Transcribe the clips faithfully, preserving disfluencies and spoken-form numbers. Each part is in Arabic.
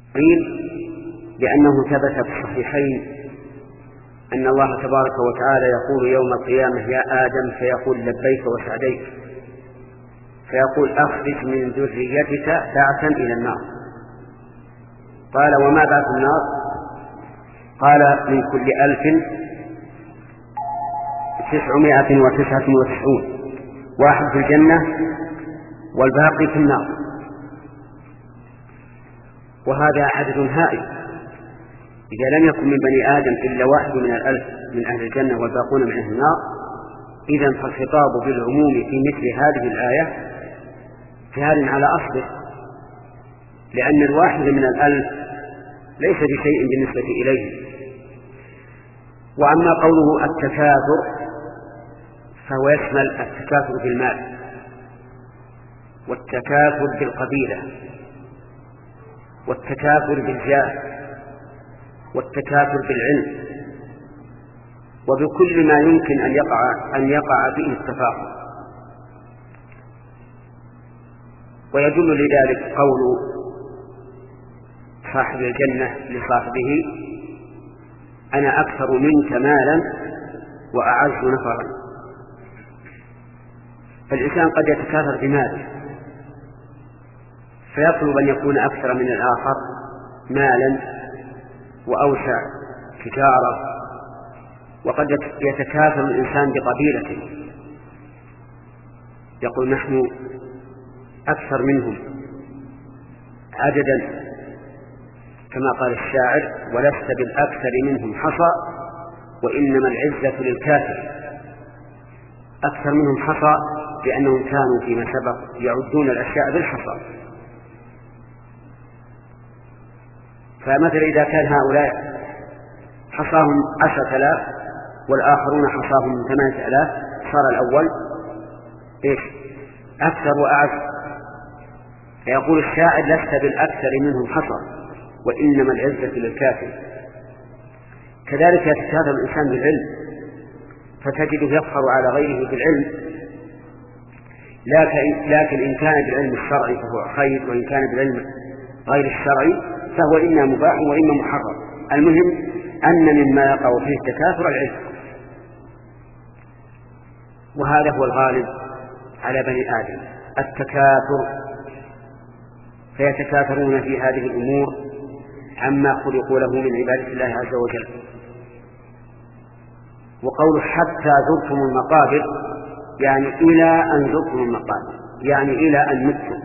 قيل لأنه ثبت في الصحيحين أن الله تبارك وتعالى يقول يوم القيامة يا آدم، فيقول لبيك وسعديك، فيقول أخرج من ذريتك بعثا إلى النار. قال وما بعث النار؟ قال من كل ألف تسعمائة وتسعة وتسعون، واحد في الجنة والباقي في النار. وهذا عدد هائل. إذا لم يكن من بني آدم إلا واحد من الألف من أهل الجنة والباقون من أهل النار، إذن فالخطاب بالعموم في مثل هذه الآية جار على أصله، لأن الواحد من الألف ليس بشيء بالنسبة إليه. وأما قوله التكاثر فهو يشمل التكاثر بالمال، والتكاثر بالقبيلة، والتكاثر بالجاه، والتكاثر بالعلم، وبكل ما يمكن أن يقع أن يقع به التفاخر. ويدل لذلك قول صاحب الجنة لصاحبه أنا أكثر منك مالا وأعز نفرا. فالإنسان قد يتكاثر بماله فيطلب أن يكون أكثر من الآخر مالا وأوسع تجارة، وقد يتكاثر الإنسان بقبيلته يقول نحن أكثر منهم عددا، كما قال الشاعر ولست بالأكثر منهم حصى وإنما العزة للكافر. أكثر منهم حصى لأنهم كانوا فيما سبق يعدون الأشياء بالحصى. فمثلا إذا كان هؤلاء حصاهم عشرة آلاف والآخرون حصاهم ثمانية آلاف صار الأول إيش؟ أكثر وأعز. فيقول الشاعر لست بالأكثر منهم حصى وإنما العزة للكافر. كذلك يتكاثر الإنسان بالعلم، فتجده يفخر على غيره بالعلم، لكن إن كان بالعلم الشرعي فهو خير، وإن كان بالعلم غير الشرعي فهو إما مباح وإما محرم. المهم أن مما يقع فيه التكاثر العلم، وهذا هو الغالب على بني آدم التكاثر، فيتكاثرون في هذه الأمور عما خلقوا له من عبادة الله عز وجل. وقول حتى زرتم المقابر يعني إلى أن زرتم المقابر، يعني إلى أن متم.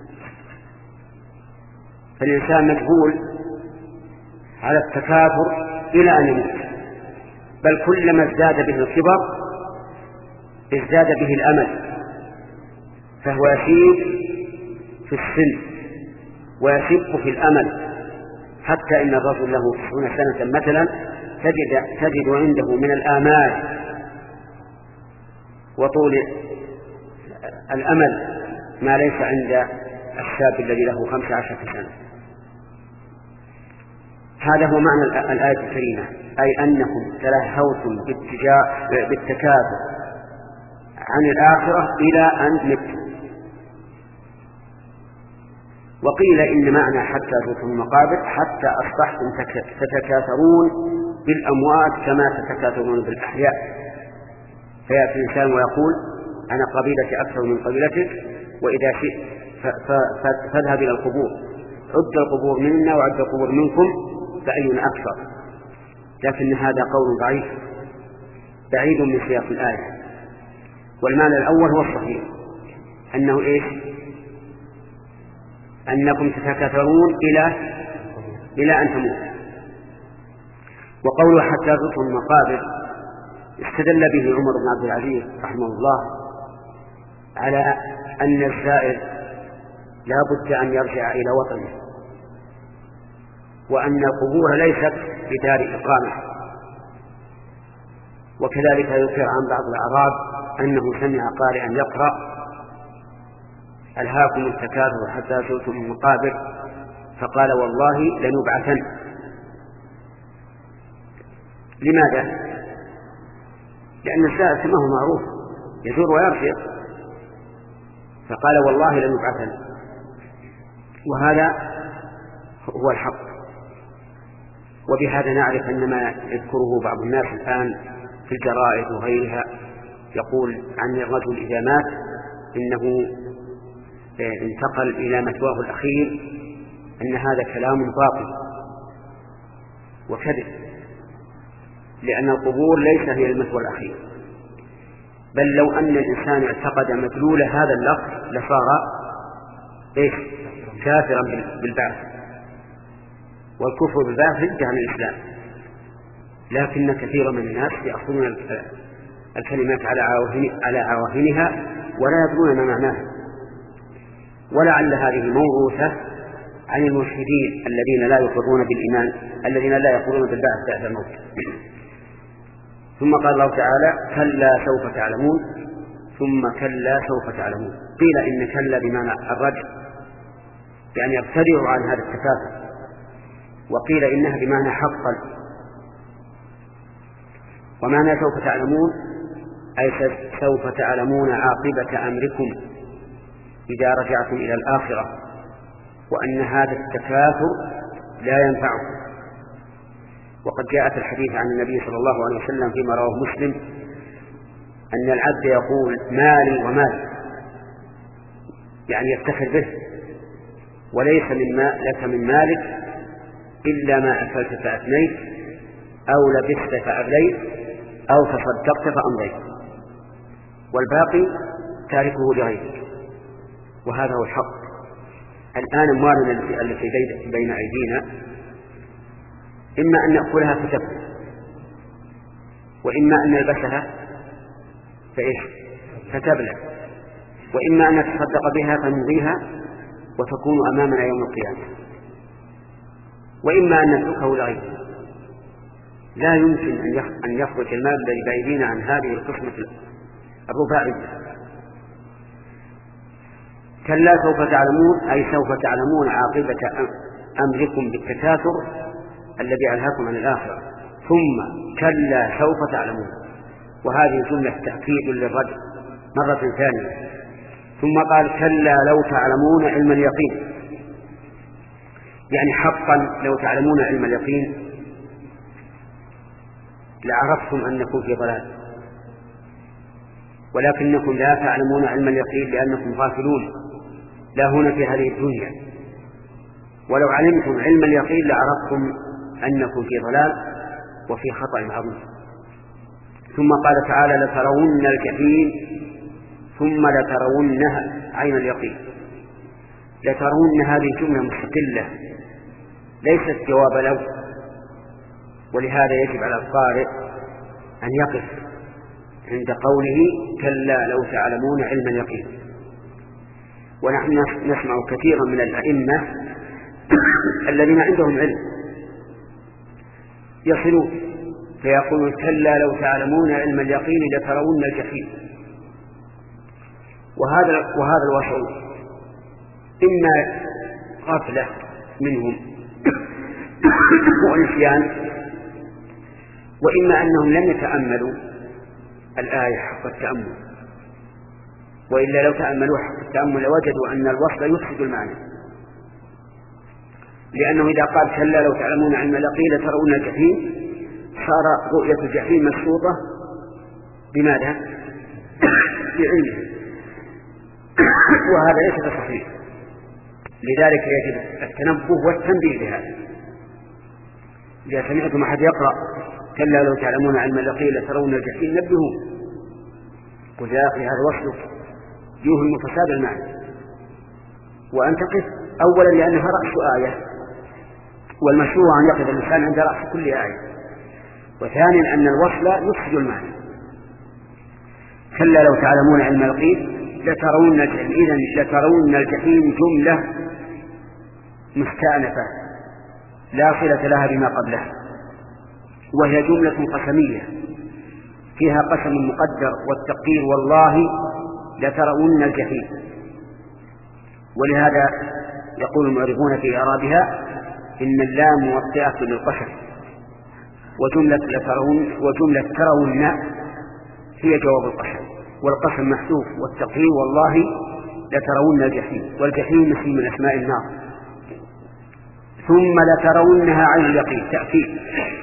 فالإنسان مجبول على التكاثر إلى أن يموت، بل كلما ازداد به الكبر ازداد به الأمل، فهو يشيب في السن ويشب في الأمل، حتى إن الرجل له تسعون سنة مثلا تجد, تجد عنده من الآمال وطول الأمل ما ليس عند الشاب الذي له خمس عشرة سنة. هذا هو معنى الآية الكريمة، أي أنكم تلهوتم بالتكاثر عن الآخرة إلى أن متم. وقيل إن معنى حتى زرتم المقابر حتى أصبحتم تتكاثرون بالأموات كما تتكاثرون بالأحياء. فيأتي الإنسان ويقول أنا قبيلتي أكثر من قبيلتك، وإذا شئت فاذهب إلى القبور، عد القبور منا وعد القبور منكم فأينا أكثر. لكن هذا قول ضعيف بعيد من سياق الآية. والمعنى الأول هو الصحيح، أنه إيش؟ أنكم تتكاثرون إلى إلى أن تموت. وقوله حتى زرتم المقابر استدل به عمر بن عبد العزيز رحمه الله على أن الزائر لا بد أن يرجع إلى وطنه، وأن القبور ليست بدار إقامة. وكذلك يذكر عن بعض الأعراب أنه سمع قارئا يقرأ ألهاكم التكاثر حتى زرتم المقابر فقال والله لنبعثن. لماذا؟ لأن السائل كما هو معروف يزور ويرجع، فقال والله لنبعثن. وهذا هو الحق. وبهذا نعرف أن ما يذكره بعض الناس الآن في الجرائد وغيرها يقول عن الرجل إذا مات إنه انتقل إلى مثواه الأخير، أن هذا كلام باطل وكذب، لأن القبور ليس هي المثوى الأخير، بل لو أن الإنسان اعتقد مدلول هذا اللفظ لصار إيش؟ كافرا بالبعث، والكفر بالبعث ردة عن الإسلام. لكن كثيرا من الناس يأخذون الكلمات على عواهنها ولا يدرون ما معناها، ولعل هذه موروثة عن الملحدين الذين لا يقرون بالإيمان، الذين لا يقولون بالبعث بعد الموت. ثم قال الله تعالى: كلا سوف تعلمون، ثم كلا سوف تعلمون. قيل إن كلا بمعنى الرجع، يعني ابتدعوا عن هذا التكاثر، وقيل إنها بمعنى حقا. ومعنى سوف تعلمون أي سوف تعلمون عاقبة أمركم إذا رجعتم إلى الآخرة، وأن هذا التكاثر لا ينفعكم. وقد جاء في الحديث عن النبي صلى الله عليه وسلم فيما رواه مسلم أن العبد يقول: مالي ومالي، يعني يفتخر به، وليس من ما لك من مالك إلا ما أكلت فأفنيت، أو لبست فأبليت، أو تصدقت فأمضيت، والباقي تاركه لغيرك. وهذا هو الحق. الآن أموالنا التي بين أيدينا إما أن نأكلها فتبلى، وإما أن نلبسها فإيش فتبلى، وإما أن نتصدق بها فنمضيها وتكون أمامنا يوم القيامة، وإما أن نتركه لغيرنا. لا يمكن أن يخرج المال الذي بأيدينا عن هذه القسمة الرباعية. كلا سوف تعلمون أي سوف تعلمون عاقبة أمركم بالتكاثر الذي ألهاكم عن الآخرة. ثم كلا سوف تعلمون، وهذه جملة تأكيد للرجل مرة ثانية. ثم قال: كلا لو تعلمون علم اليقين، يعني حقا لو تعلمون علم اليقين لعرفتم أنكم في ضلال، ولكنكم لا تعلمون علم اليقين لأنكم غافلون لا هنا في هذه الدنيا. ولو علمتم علم اليقين لعرفتم أنكم في ضلال وفي خطأ عظيم. ثم قال تعالى: لترون الجحيم ثم لترونها عين اليقين. لترون هذه جملة مستقلة ليست جواب لو، ولهذا يجب على القارئ أن يقف عند قوله: كلا لو تعلمون علم اليقين. ونحن نسمع كثيرا من الأئمة الذين عندهم علم يصلون فيقولون: كلا لو تعلمون علم اليقين لترون الجحيم. وهذا وهذا الوصف إما غفلة منهم ونسيان، وإما أنهم لم يتأملوا الآية حق التأمل، وإلا لو تأملوا حق التأمل لوجدوا أن الوصف يفسد المعنى، لأنه إذا قال: كلا لو تعلمون علم اليقين لترون الجحيم، صار رؤية الجحيم مشروطة بماذا؟ بعلمه، وهذا ليس بصحيح. لذلك يجب التنبه والتنبيه بهذا. إذا سمعتم أحد يقرأ: كلا لو تعلمون علم اليقين لترون الجحيم، نبهوا، قل: يا أخي هذا وصلك يوهم فساد المعنى. وأن تقف أولا لأنها رأس آية، والمشروع أن يقف الإنسان عند رأس كل آية. وثانيا أن الوصل يفسد المعنى. كلا لو تعلمون علم اليقين لترون الجحيم. إذن لترون الجحيم جملة مستأنفة لا صلة لها بما قبلها، وهي جملة قسمية فيها قسم مقدر والتقدير: والله لترون الجحيم. ولهذا يقول المعربون في إعرابها: إن اللام موطئة للقسم، وجملة لترون وجملة ترون هي جواب القسم، والقسم محذوف، والتقدير: والله لترون الجحيم. والجحيم اسم من أسماء النار، ثم لترونها عين اليقين، تأكيد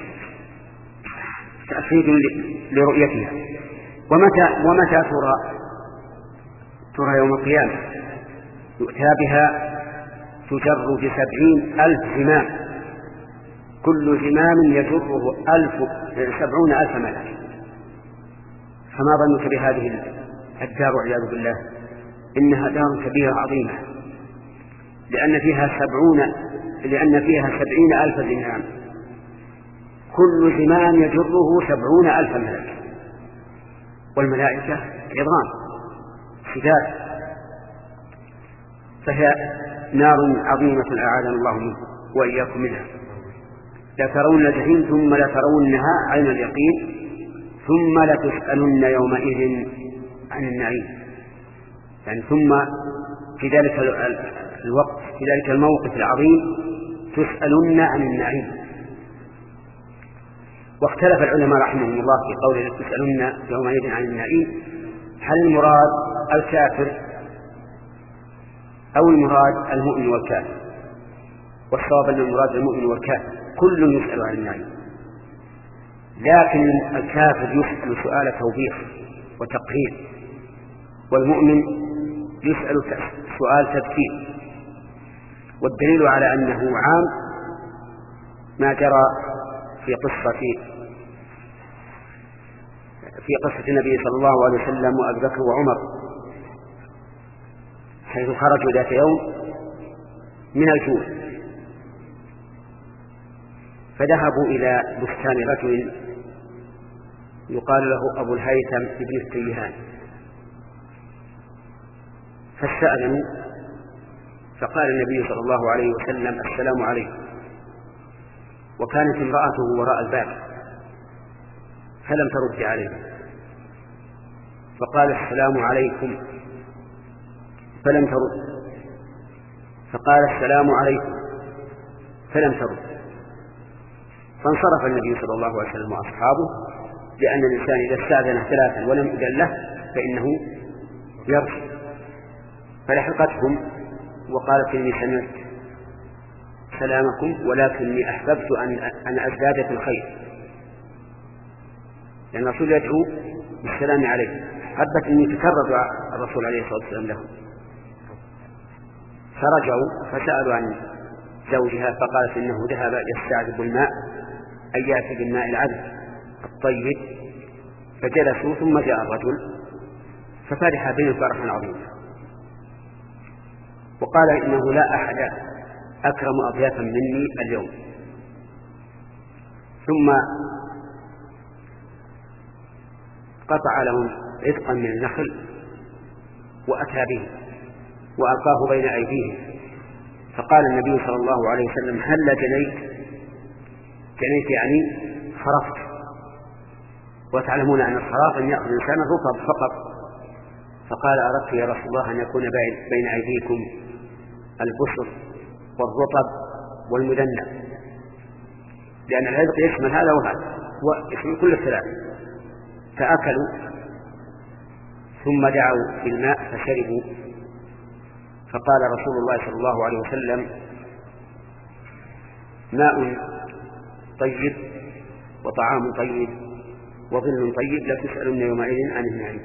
تأكيد لرؤيتها. ومتى ومتى ترى؟ ترى يوم القيامة، يؤتى بها تجر بسبعين ألف زمام، كل زمام يجره ألف سبعون ألف ملك. فما ظنك بهذه الدار والعياذ بالله؟ إنها دار كبيرة عظيمة، لأن فيها سبعون لأن فيها سبعين ألف زمام، كل زمام يجره سبعون ألف ملك، والملائكة عظام شداد. فهي نار عظيمة أعاذنا الله منه وإياكم منها. لترون الجحيم ثم لترونها عين اليقين ثم لتسألن يومئذ عن النعيم. يعني ثم في ذلك الوقت، في ذلك الموقف العظيم، تسألن عن النعيم. واختلف العلماء رحمهم الله في قوله تسألن يومئذ عن النعيم، هل المراد الكافر أو المراد المؤمن والكافر؟ والصواب أن المراد المؤمن والكافر، كل يسأل عن النعيم، لكن الكافر يسأل سؤال توبيخ وتقهير، والمؤمن يسأل سؤال تذكير. والدليل على أنه عام ما جرى في قصة في قصة النبي صلى الله عليه وسلم وأبي بكر وعمر، حيث خرجوا ذات يوم من الجوع فذهبوا إلى بستان رجل يقال له أبو الهيثم ابن التيهان، فاستأذنوا، فقال النبي صلى الله عليه وسلم السلام عليكم، وكانت امرأته وراء الباب فلم ترد عليه، فقال السلام عليكم فلم ترد، فقال السلام عليكم فلم ترد، فانصرف النبي صلى الله عليه وسلم وأصحابه، لأن الإنسان إذا استأذن ثلاثا ولم يؤذن له فإنه يرجع. فلحقتهم وقالت إني سمعت سلامكم ولكني أحببت أن أن أزداد في الخير، لأن الرسول يدعو بالسلام عليه، حبت أن يتكرر دعاء الرسول عليه الصلاة والسلام له. فرجعوا فسألوا عن زوجها فقالت إنه ذهب يستعذب الماء، أي يأتي بالماء العذب الطيب. فجلسوا ثم جاء الرجل ففرح بهم فرحا عظيما، وقال إنه لا أحد أكرم أضيافا مني اليوم. ثم قطع لهم عتقا من النخل وأتى به وألقاه بين أيديهم، فقال النبي صلى الله عليه وسلم هل جنيت؟ جنيت يعني خرفت، وتعلمون أن الخراف أن يأخذ الإنسان الرطب فقط. فقال أردت يا رسول الله أن يكون بين أيديكم البسر والرطب والمدنة، لأن العذق يشمل هذا وهذا ويشمل كل الثلاث. فأكلوا ثم دعوا بالماء فشربوا، فقال رسول الله صلى الله عليه وسلم ماء طيب وطعام طيب وظل طيب لا تسألن يومئذ عن النعيم.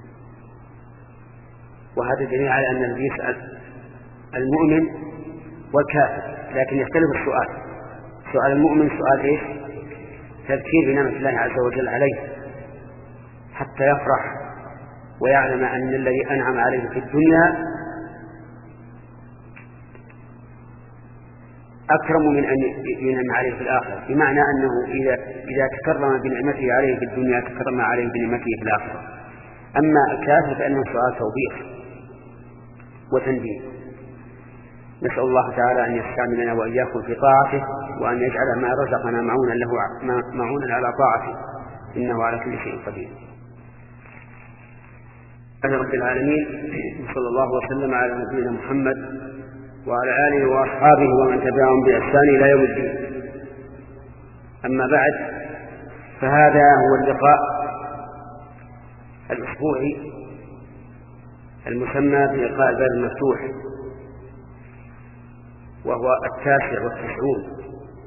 وهذا دليل على أن الذي يسأل المؤمن والكافر، لكن يختلف السؤال. سؤال المؤمن سؤال إيش؟ تذكير بنعمة الله عز وجل عليه حتى يفرح ويعلم أن الذي أنعم عليه في الدنيا أكرم من أن ينعم عليه في الآخرة، بمعنى أنه إذا, إذا تكرم بنعمته عليه في الدنيا تكرم عليه بنعمته في الآخرة. أما الكافر فإنه سؤال توبيخ وتنبيه. نسأل الله تعالى أن يستعملنا وإياكم في طاعته، وأن يجعل ما رزقنا معونا له معونا على طاعته، إنه على كل شيء قدير. رب العالمين، صلى الله وسلم على نبينا محمد وعلى آله وأصحابه ومن تبعهم بإحسان إلى يوم الدين. أما بعد، فهذا هو اللقاء الأسبوعي المسمى بلقاء الباب المفتوح، وهو التاسع والتسعون.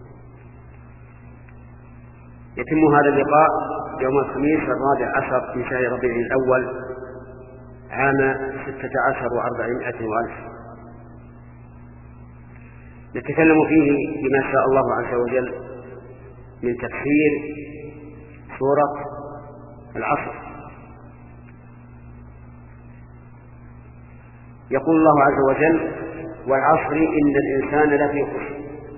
يتم هذا اللقاء يوم الخميس الرابع عشر من شهر ربيع الأول عام ستة عشر وأربعمائة وألف. نتكلم فيه بما شاء الله عز وجل من تفسير سورة العصر. يقول الله عز وجل: والعصر إن الإنسان لفي خسر.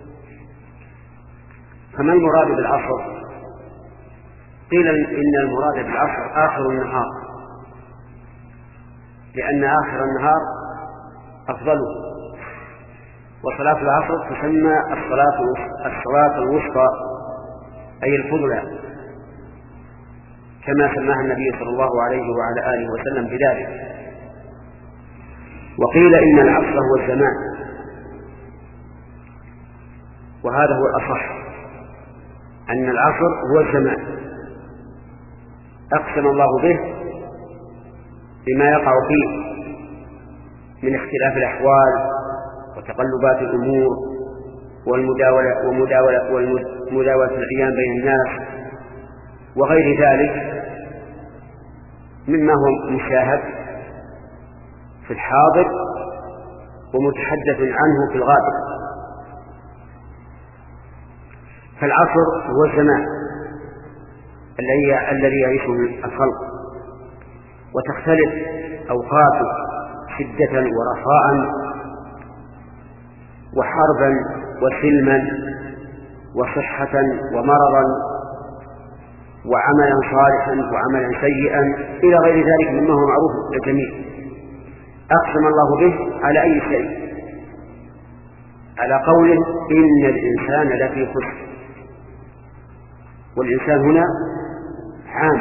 فما المراد بالعصر؟ قيل إن المراد بالعصر آخر النهار، لأن آخر النهار أفضله، وصلاة العصر تسمى الصلاة الصلاة الوسطى أي الفضلى، كما سماها النبي صلى الله عليه وعلى آله وسلم بذلك. وقيل إن العصر هو الزمان، وهذا هو الأصح، أن العصر هو الزمان أقسم الله به بما يقع فيه من اختلاف الأحوال وتقلبات الأمور والمداولة ومداولة ومداولة الأيام بين الناس وغير ذلك مما هو مشاهد في الحاضر ومتحدث عنه في الغابر. فالعصر هو الزمان الذي يعيشه الخلق، وتختلف أوقاته شدة ورخاء وحربا وسلما وصحة ومرضا وعملا صالحا وعملا سيئا إلى غير ذلك مما هو معروف للجميع. أقسم الله به على أي شيء؟ على قوله إن الإنسان لفي خسر، والإنسان هنا عام،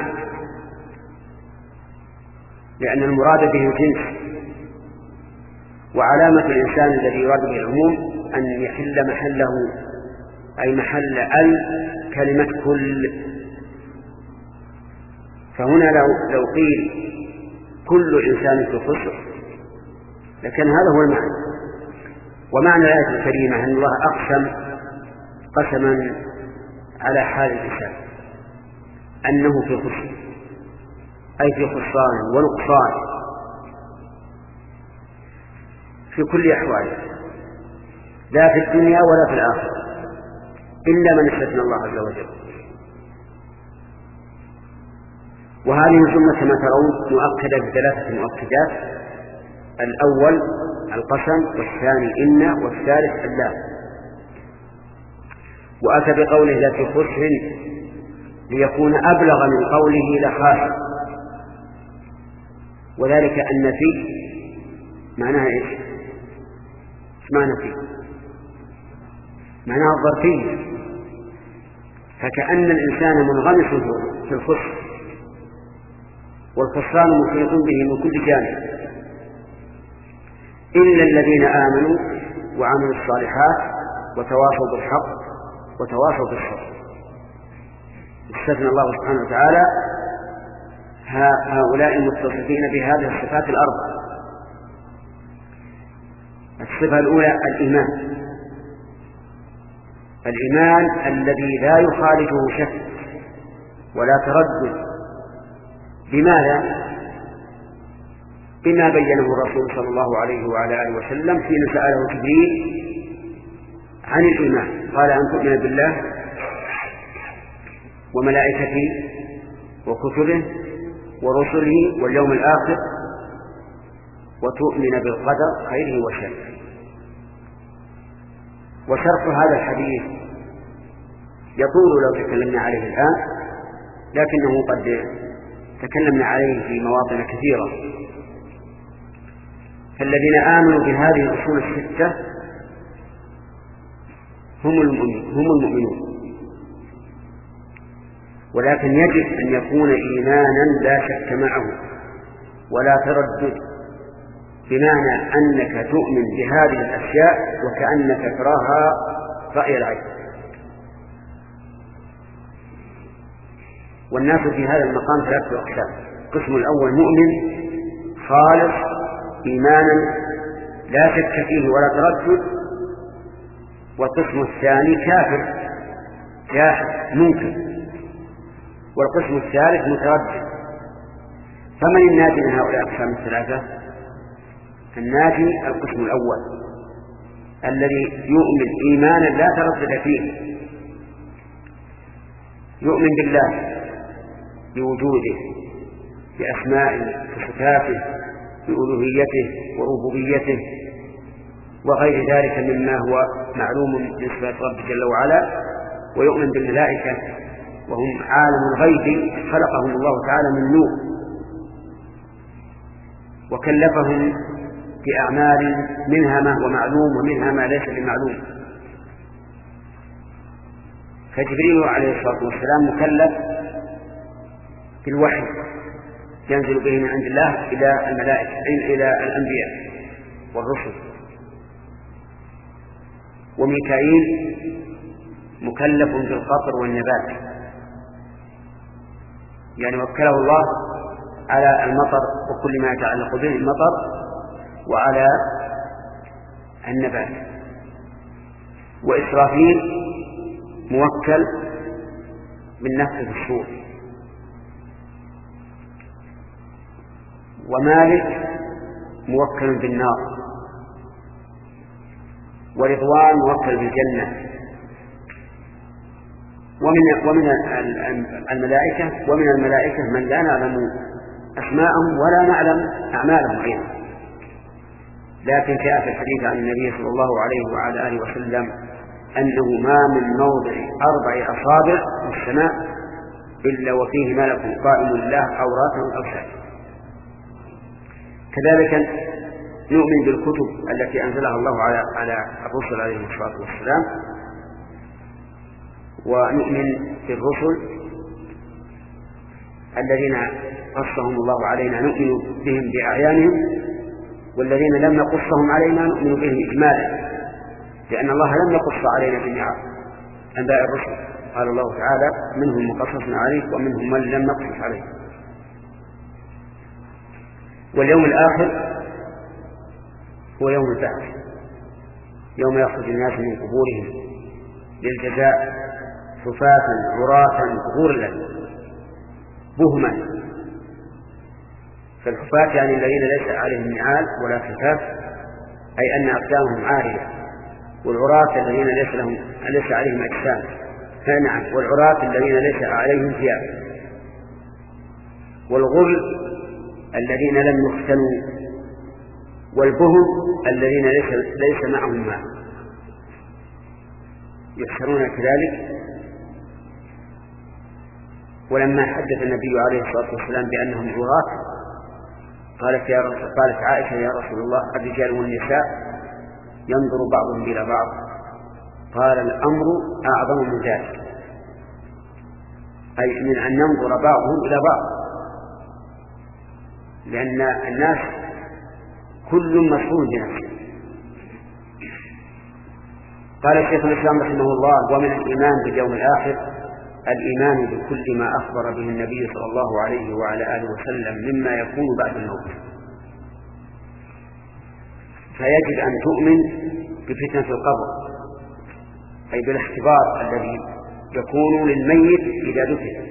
لأن المراد به الجنس، وعلامة الإنسان الذي يراد به العموم أن يحل محله أي محل ال كلمة كل. فهنا لو, لو قيل كل إنسان في خسر لكن هذا هو المعنى. ومعنى الآية الكريمة أن الله أقسم قسما على حال الإنسان أنه في خسر، أي في خسران ونقصان في كل أحواله، لا في الدنيا ولا في الآخرة، إلا من استثنى الله عز وجل. وهذه الجملة كما ترون مؤكدة بثلاثة مؤكدات: الأول القسم، والثاني إن، والثالث اللام. وأتى بقوله لا في خسر ليكون أبلغ من قوله لخاسر، وذلك أن في معناها إيش؟ إيش معنى في؟ معناها الظرفية، فكأن الإنسان منغمس في الخسر، والخسران محيط به من كل جانب، إلا الذين آمنوا وعملوا الصالحات وتواصوا بالحق وتواصوا بالصبر. استثنى الله سبحانه وتعالى هؤلاء المتصفين بهذه الصفات الأربع. الصفة الأولى الإيمان، الإيمان الذي لا يخالفه شك ولا تردد. لماذا؟ بما بينه الرسول صلى الله عليه وعلى آله وسلم حين سأله جبريل عن الإيمان، قال أن تؤمن بالله وملائكته وكتبه ورسله واليوم الآخر وتؤمن بالقدر خيره وشره. وشرح هذا الحديث يطول لو تكلمنا عليه الآن، لكنه قد تكلمنا عليه في مواطن كثيرة. فالذين آمنوا بهذه الأصول الستة هم المؤمنون, هم المؤمنون ولكن يجب أن يكون إيمانا لا شك معه ولا تردد، بمعنى أنك تؤمن بهذه الأشياء وكأنك تراها رأي العين. والناس في هذا المقام ثلاثة أقسام: القسم الأول مؤمن خالص إيمانا لا شك فيه ولا تردد، والقسم الثاني كافر جاحد منكر، والقسم الثالث متردد. فمن الناجي من هؤلاء الأقسام الثلاثة؟ الناجي القسم الأول الذي يؤمن إيمانا لا تردد فيه، يؤمن بالله بوجوده بأسمائه بصفاته بألوهيته وربوبيته وغير ذلك مما هو معلوم من صفات رب جل وعلا، ويؤمن بالملائكة وهم عالم الغيب خلقهم الله تعالى من نور وكلفهم بأعمال منها ما هو معلوم ومنها ما ليس بمعلوم. فجبريل عليه الصلاة والسلام مكلف بالوحي ينزل به من عند الله إلى الملائكة إلى الأنبياء والرسل، وميكائيل مكلف بالقطر والنبات، يعني وكله الله على المطر وكل ما يتعلق به المطر وعلى النبات. وإسرافيل موكل بالنفخ في الصور. ومالك موكل بالنار. ورضوان موكل بالجنة. ومن ومن الملائكة ومن الملائكة من لا نعلم أسماءهم ولا نعلم أعمالهم أيضا، لكن جاء في الحديث عن النبي صلى الله عليه وعلى آله وسلم أنه ما من موضع أربع أصابع في السماء إلا وفيه ملك قائم لله أو راكع أو ساجد. كذلك نؤمن بالكتب التي أنزلها الله على على الرسل عليه الصلاة والسلام، ونؤمن بالرسل الذين قصهم الله علينا نؤمن بهم بأعيانهم، والذين لم نقصهم علينا نؤمن بهم إجمالا، لأن الله لم يقص علينا جميع أنباء الرسل. قال الله تعالى: منهم مقصص عليك ومنهم من لم نقصص عليك. واليوم الآخر هو يوم البعث، يوم يخرج الناس من قبورهم للجزاء حفاة عراة غرلا بهما. فالحفاة يعني الذين ليس عليهم نعال ولا خفاف، أي أن أقدامهم عارية، والعراة الذين ليس لهم ليس عليهم أجسام، فنعم، والعراة الذين ليس عليهم ثياب، والغرل الذين لم يختنوا، والبهم الذين ليس, ليس معهم ماء. يحشرون كذلك. ولما حدث النبي عليه الصلاة والسلام بأنهم عراة قالت, يا رسول قالت عائشة: يا رسول الله، الرجال والنساء ينظر بعضهم إلى بعض. قال: الأمر أعظم من ذلك، أي من أن ينظر بعضهم إلى بعض، لأن الناس كل مسؤول بنفسه. قال الشيخ الإسلام رحمه الله: ومن الإيمان باليوم الآخر الإيمان بكل ما أخبر به النبي صلى الله عليه وعلى آله وسلم مما يكون بعد الموت. فيجب أن تؤمن بفتنة القبر، أي بالاختبار الذي يكون للميت إذا دفن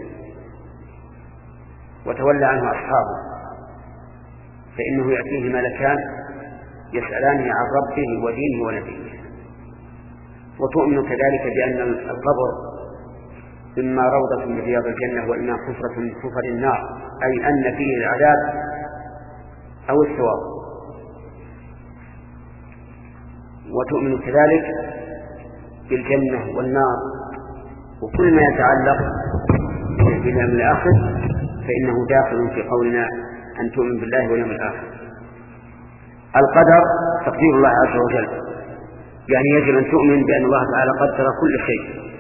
وتولى عنه أصحابه، فإنه يأتيه ملكان يسألانه عن ربه ودينه ونبيه. وتؤمن كذلك بأن القبر إما روضة من رياض الجنة وإما حفرة من حفر النار، أي أن فيه العذاب أو الثواب. وتؤمن كذلك بالجنة والنار وكل ما يتعلق باليوم الآخر، فإنه داخل في قولنا أن تؤمن بالله واليوم الآخر. القدر تقدير الله عز وجل، يعني يجب أن تؤمن بأن الله تعالى قدر كل شيء،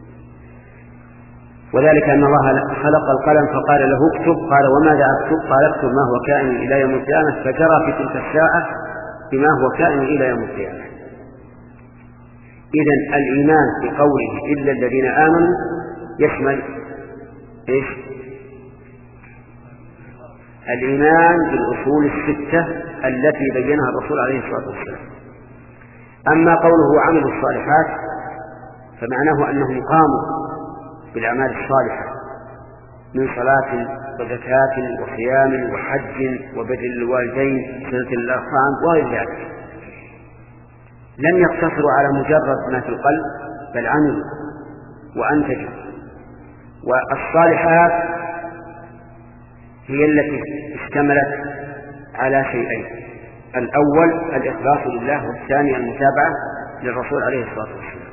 وذلك أن الله خلق القلم فقال له اكتب، قال: وماذا أكتب؟ قال: اكتب ما هو كائن إلى يوم القيامة، فجرى في تلك الساعة بما هو كائن إلى يوم القيامة. إذن الإيمان بقوله إلا الذين آمنوا يشمل إيش؟ الإيمان بالأصول الستة التي بينها الرسول عليه الصلاة والسلام. أما قوله عملوا الصالحات فمعناه أنهم قاموا بالأعمال الصالحة من صلاة وزكاة وصيام وحج وبر الوالدين صلة الأرحام وغير ذلك، لم يقتصروا على مجرد ما في القلب بل عملوا وأنتجوا. والصالحات هي التي اشتملت على شيئين: الأول الإخلاص لله، والثاني المتابعة للرسول عليه الصلاة والسلام.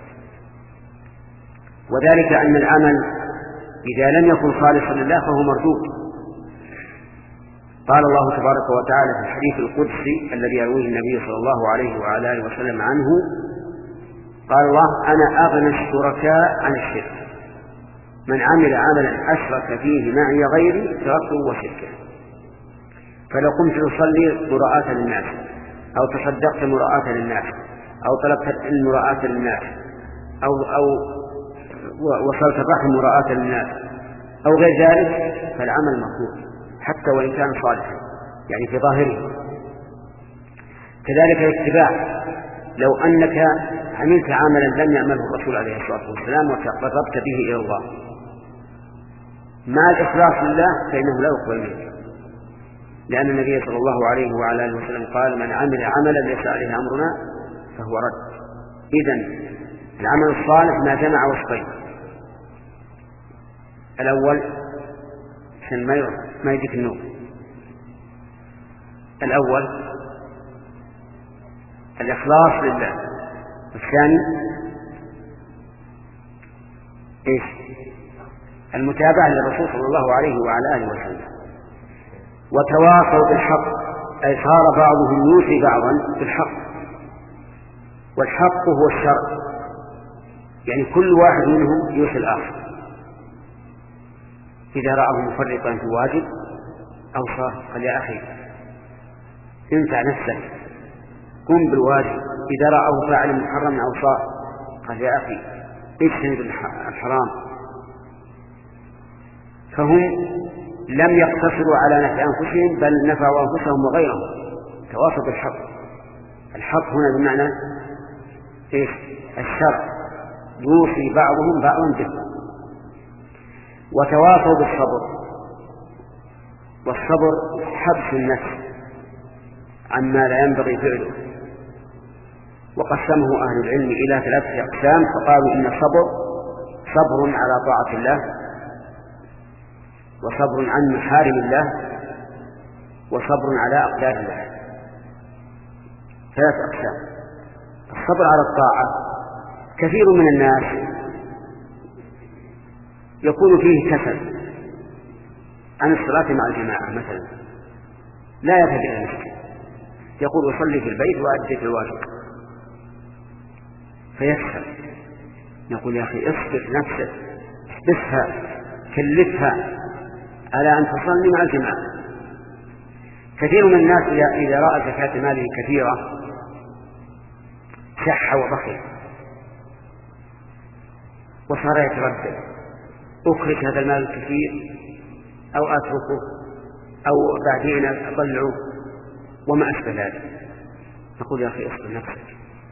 وذلك أن العمل إذا لم يكن خالصا لله فهو مردود. قال الله تبارك وتعالى في الحديث القدسي الذي يرويه النبي صلى الله عليه وعلى آله وسلم عنه، قال الله: أنا أغنى الشركاء عن الشرك، من عمل عملا أشرك فيه معي غيري تركته وشركه. فلو قمت تصلي مراءة للناس، أو تصدقت مراءة للناس، أو طلبت المراءة للناس، أو أو وصلت الرحم مراءة للناس أو غير ذلك، فالعمل مردود حتى وإن كان صالحا، يعني في ظاهره. كذلك الاتباع، لو أنك عملت عملا لم يعمله الرسول عليه الصلاة والسلام وتقربت به إلى الله مع الإخلاص لله فإنه لا يقبل منك، لأن النبي صلى الله عليه وعلى آله وسلم قال: من عمل عملا ليس عليه أمرنا فهو رد. إذن العمل الصالح ما جمع وصفين: الأول عشان ما ما يجيك النوم، الأول الإخلاص لله، والثاني إيش؟ المتابعة للرسول صلى الله عليه وعلى آله وسلم. وتواصوا بالحق، أي صار بعضهم يوصي بعضا بالحق، والحق هو الشرع، يعني كل واحد منهم يوصي الآخر. إذا رآه مفرطا في واجب أوصاه: قال يا أخي انفع نفسك، قم بالواجب. إذا رآه فاعل محرم أوصاه: قال يا أخي اجتنب الحرام. فهم لم يقتصروا على نفع أنفسهم بل نفعوا أنفسهم وغيرهم، تواصوا بالحق. الحق هنا بمعنى إيش؟ الشرع، يوصي بعضهم بعضا به. وتواصوا بالصبر، والصبر حبس النفس عما لا ينبغي فعله. وقسمه أهل العلم إلى ثلاثة أقسام، فقالوا إن الصبر صبر على طاعة الله، وصبر عن محارم الله، وصبر على أقدار الله. ثلاث أقسام. الصبر على الطاعة، كثير من الناس يكون فيه كسل عن الصلاة مع الجماعة مثلا، لا يذهب إلى المسجد، يقول أصلي في البيت وأدي في الواجب، فيكسل. نقول يا أخي اصبر نفسك، احبسها، كلفها على أن تصلي مع الجماعة. كثير من الناس إذا رأى زكاة ماله كثيرة شح وبخل، وصار يتردد: أخرج هذا المال الكثير أو أتركه أو بعدين أطلعه وما أشبه ذلك. نقول يا أخي اصبر نفسك،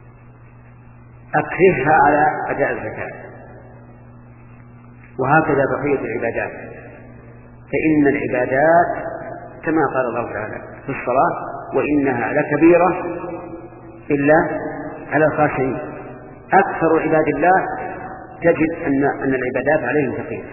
أكرهها على أداء الزكاة. وهكذا بقية العبادات، فإن العبادات كما قال الله تعالى في الصلاة: وإنها لكبيرة إلا على الخاشعين. أكثر عباد الله تجد أن أن العبادات عليهم ثقيلة،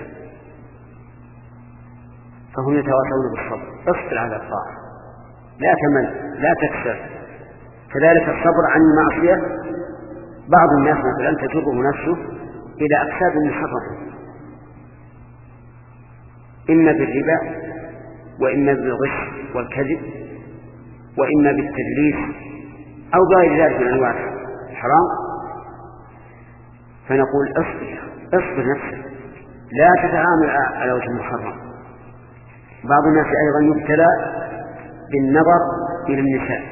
فهم يتواصلون بالصبر. اصبر على الطاعة، لا تمل، لا تكسر. كذلك الصبر عن المعصية، بعض الناس مثلا تجره نفسه إلى أكساب محرمة، إما بالربا، وإما بالغش والكذب، وإما بالتدليس أو غير ذلك من أنواع الحرام. فنقول اصبر اصبر نفسك، لا تتعامل على وجه محرم. بعض الناس أيضا يبتلى بالنظر إلى النساء،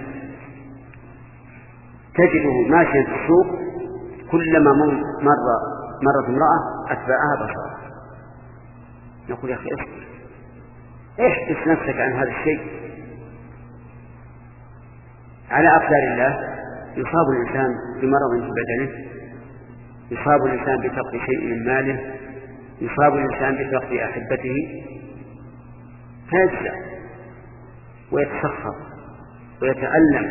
تجده ماشيا في السوق كلما مر مرت امرأة أتبعها بصرها. نقول يا أخي اصبر، احبس نفسك عن هذا الشيء على أقدار الله يصاب الإنسان بمرض في بدنه، يصاب الإنسان بفقد شيء من ماله، يصاب الإنسان بفقد أحبته، فيجزع ويتسخط ويتألم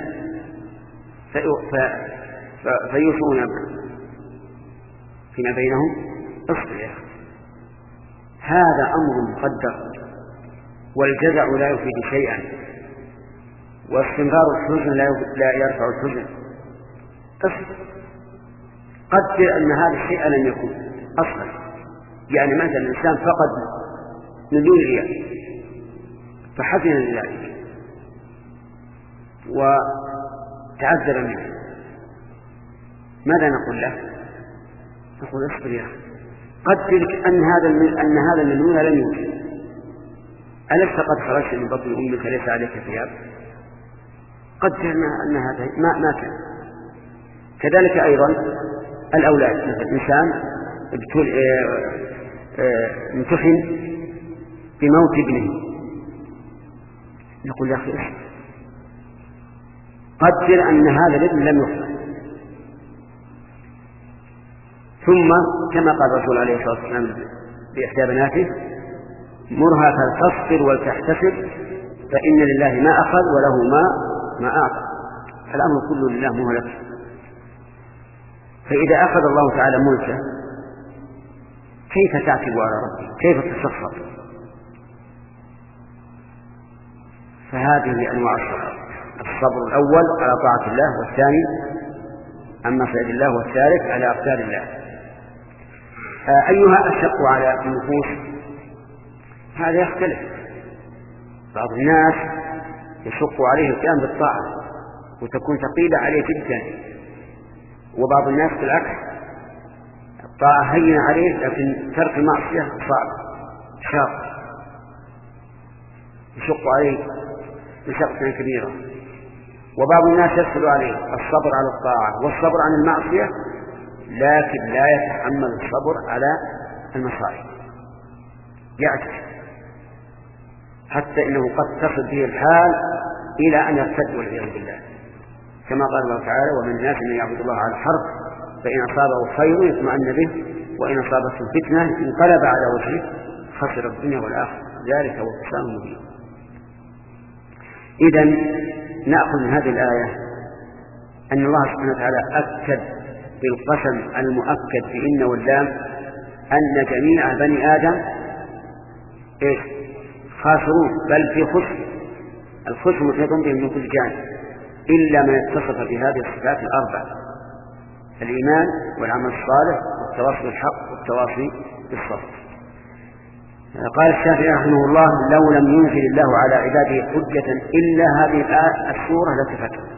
فيوصون فيما بينهم اصبر يا أخي، هذا أمر مقدر، والجزع لا يفيد شيئا، واستمرار الحزن لا يرفع الحزن، اصبر، قدر أن هذا الشيء لم يكن أصلا. يعني مثلا الإنسان فقد مليون ريال فحزن لذلك وتعذب منه، ماذا نقول له؟ نقول اصبر يا أخي، قدر أن هذا أن هذا المليون لم يوجد، ألست قد خرجت من بطن أمك ليس عليك ثياب؟ قدر أن هذا ما ما كان. كذلك أيضا الأولاد، مثل إنسان امتحن بموت ابنه، نقول يا أخي اصبر، قدر أن هذا الابن لم يخلق. ثم كما قال الرسول عليه الصلاة والسلام بإحدى بناته: مرها فلتصبر ولتحتسب فإن لله ما أخذ وله ما ما أعطى، الأمر كله لله مهلك. فإذا أخذ الله تعالى ملكه كيف تعتب على ربك؟ كيف تتسخط؟ فهذه أنواع الصبر: الصبر الأول على طاعة الله، والثاني عن معصية الله، والثالث على أقدار الله. أيها أشق على النفوس؟ هذا يختلف، بعض الناس يشق عليه القيام بالطاعة وتكون ثقيلة عليه جدا، وبعض الناس بالعكس الطاعة هينة عليه لكن ترك المعصية صعب شاق، يشق عليه بشقة كبيرة. وبعض الناس يسهل عليه الصبر على الطاعة والصبر عن المعصية، لكن لا يتحمل الصبر على المصائب، يعجز، حتى إنه قد تصل به الحال إلى أن يرتد والعياذ بالله، كما قال الله تعالى: ومن الناس من يعبد الله على الحرف فإن أصابه خير يطمئن به وإن أصابته فتنة انقلب على وجهه خسر الدنيا والآخرة، ذلك هو الخسران المبين. إذن نأخذ من هذه الآية أن الله سبحانه وتعالى أكد بالقسم المؤكد في إن واللام أن جميع بني آدم إيش؟ خاسرون، بل في خسر، الخسر محيط بهم من كل جانب، إلا من اتصف بهذه الصفات الأربع: الإيمان والعمل الصالح والتواصي بالحق والتواصي بالصبر. قال الشافعي رحمه الله: لو لم ينزل الله على عباده حجة إلا هذه السورة لكفتهم،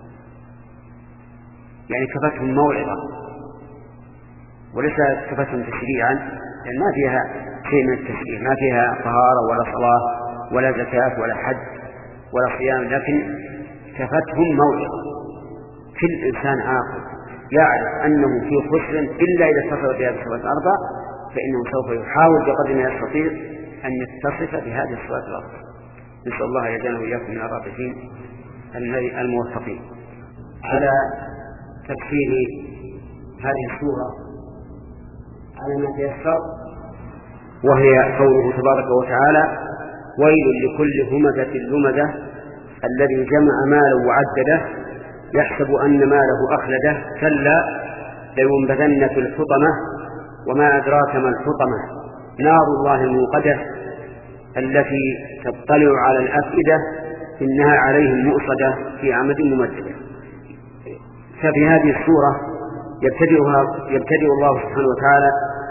يعني كفتهم موعظة وليس كفتهم تشريعا، لأن ما فيها شيء من التشريع، ما فيها طهارة ولا صلاة ولا زكاة ولا حج ولا صيام، لكن كفتهم موعظة. كل إنسان عاقل يعرف أنه في خسر إلا إذا اتصل بهذه الصفات الأربع، فإنه سوف يحاول بقدر ما يستطيع أن يتصف بهذه الصفات الأربع. نسأل الله يجعلنا وإياكم من الرابحين الموفقين. على تفسير هذه السورة على ما تيسر، وهي قوله تبارك وتعالى: ويل لكل همزة لمزة الذي جمع مالا وعدده يحسب أن ماله أخلده كلا لينبذن في الحطمة وما أدراك ما الحطمة نار الله الموقدة التي تطلع على الأفئدة إنها عليهم مؤصدة في عمد ممددة. ففي هذه السورة يبتدئها يبتدئ الله سبحانه وتعالى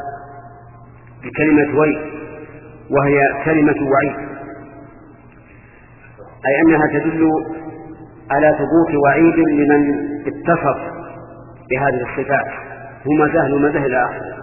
بكلمة ويل، وهي كلمة وعيد، أي أنها تدل على ثبوت وعيد لمن اتصف بهذه الصفات: همزة لمزة إلى آخره.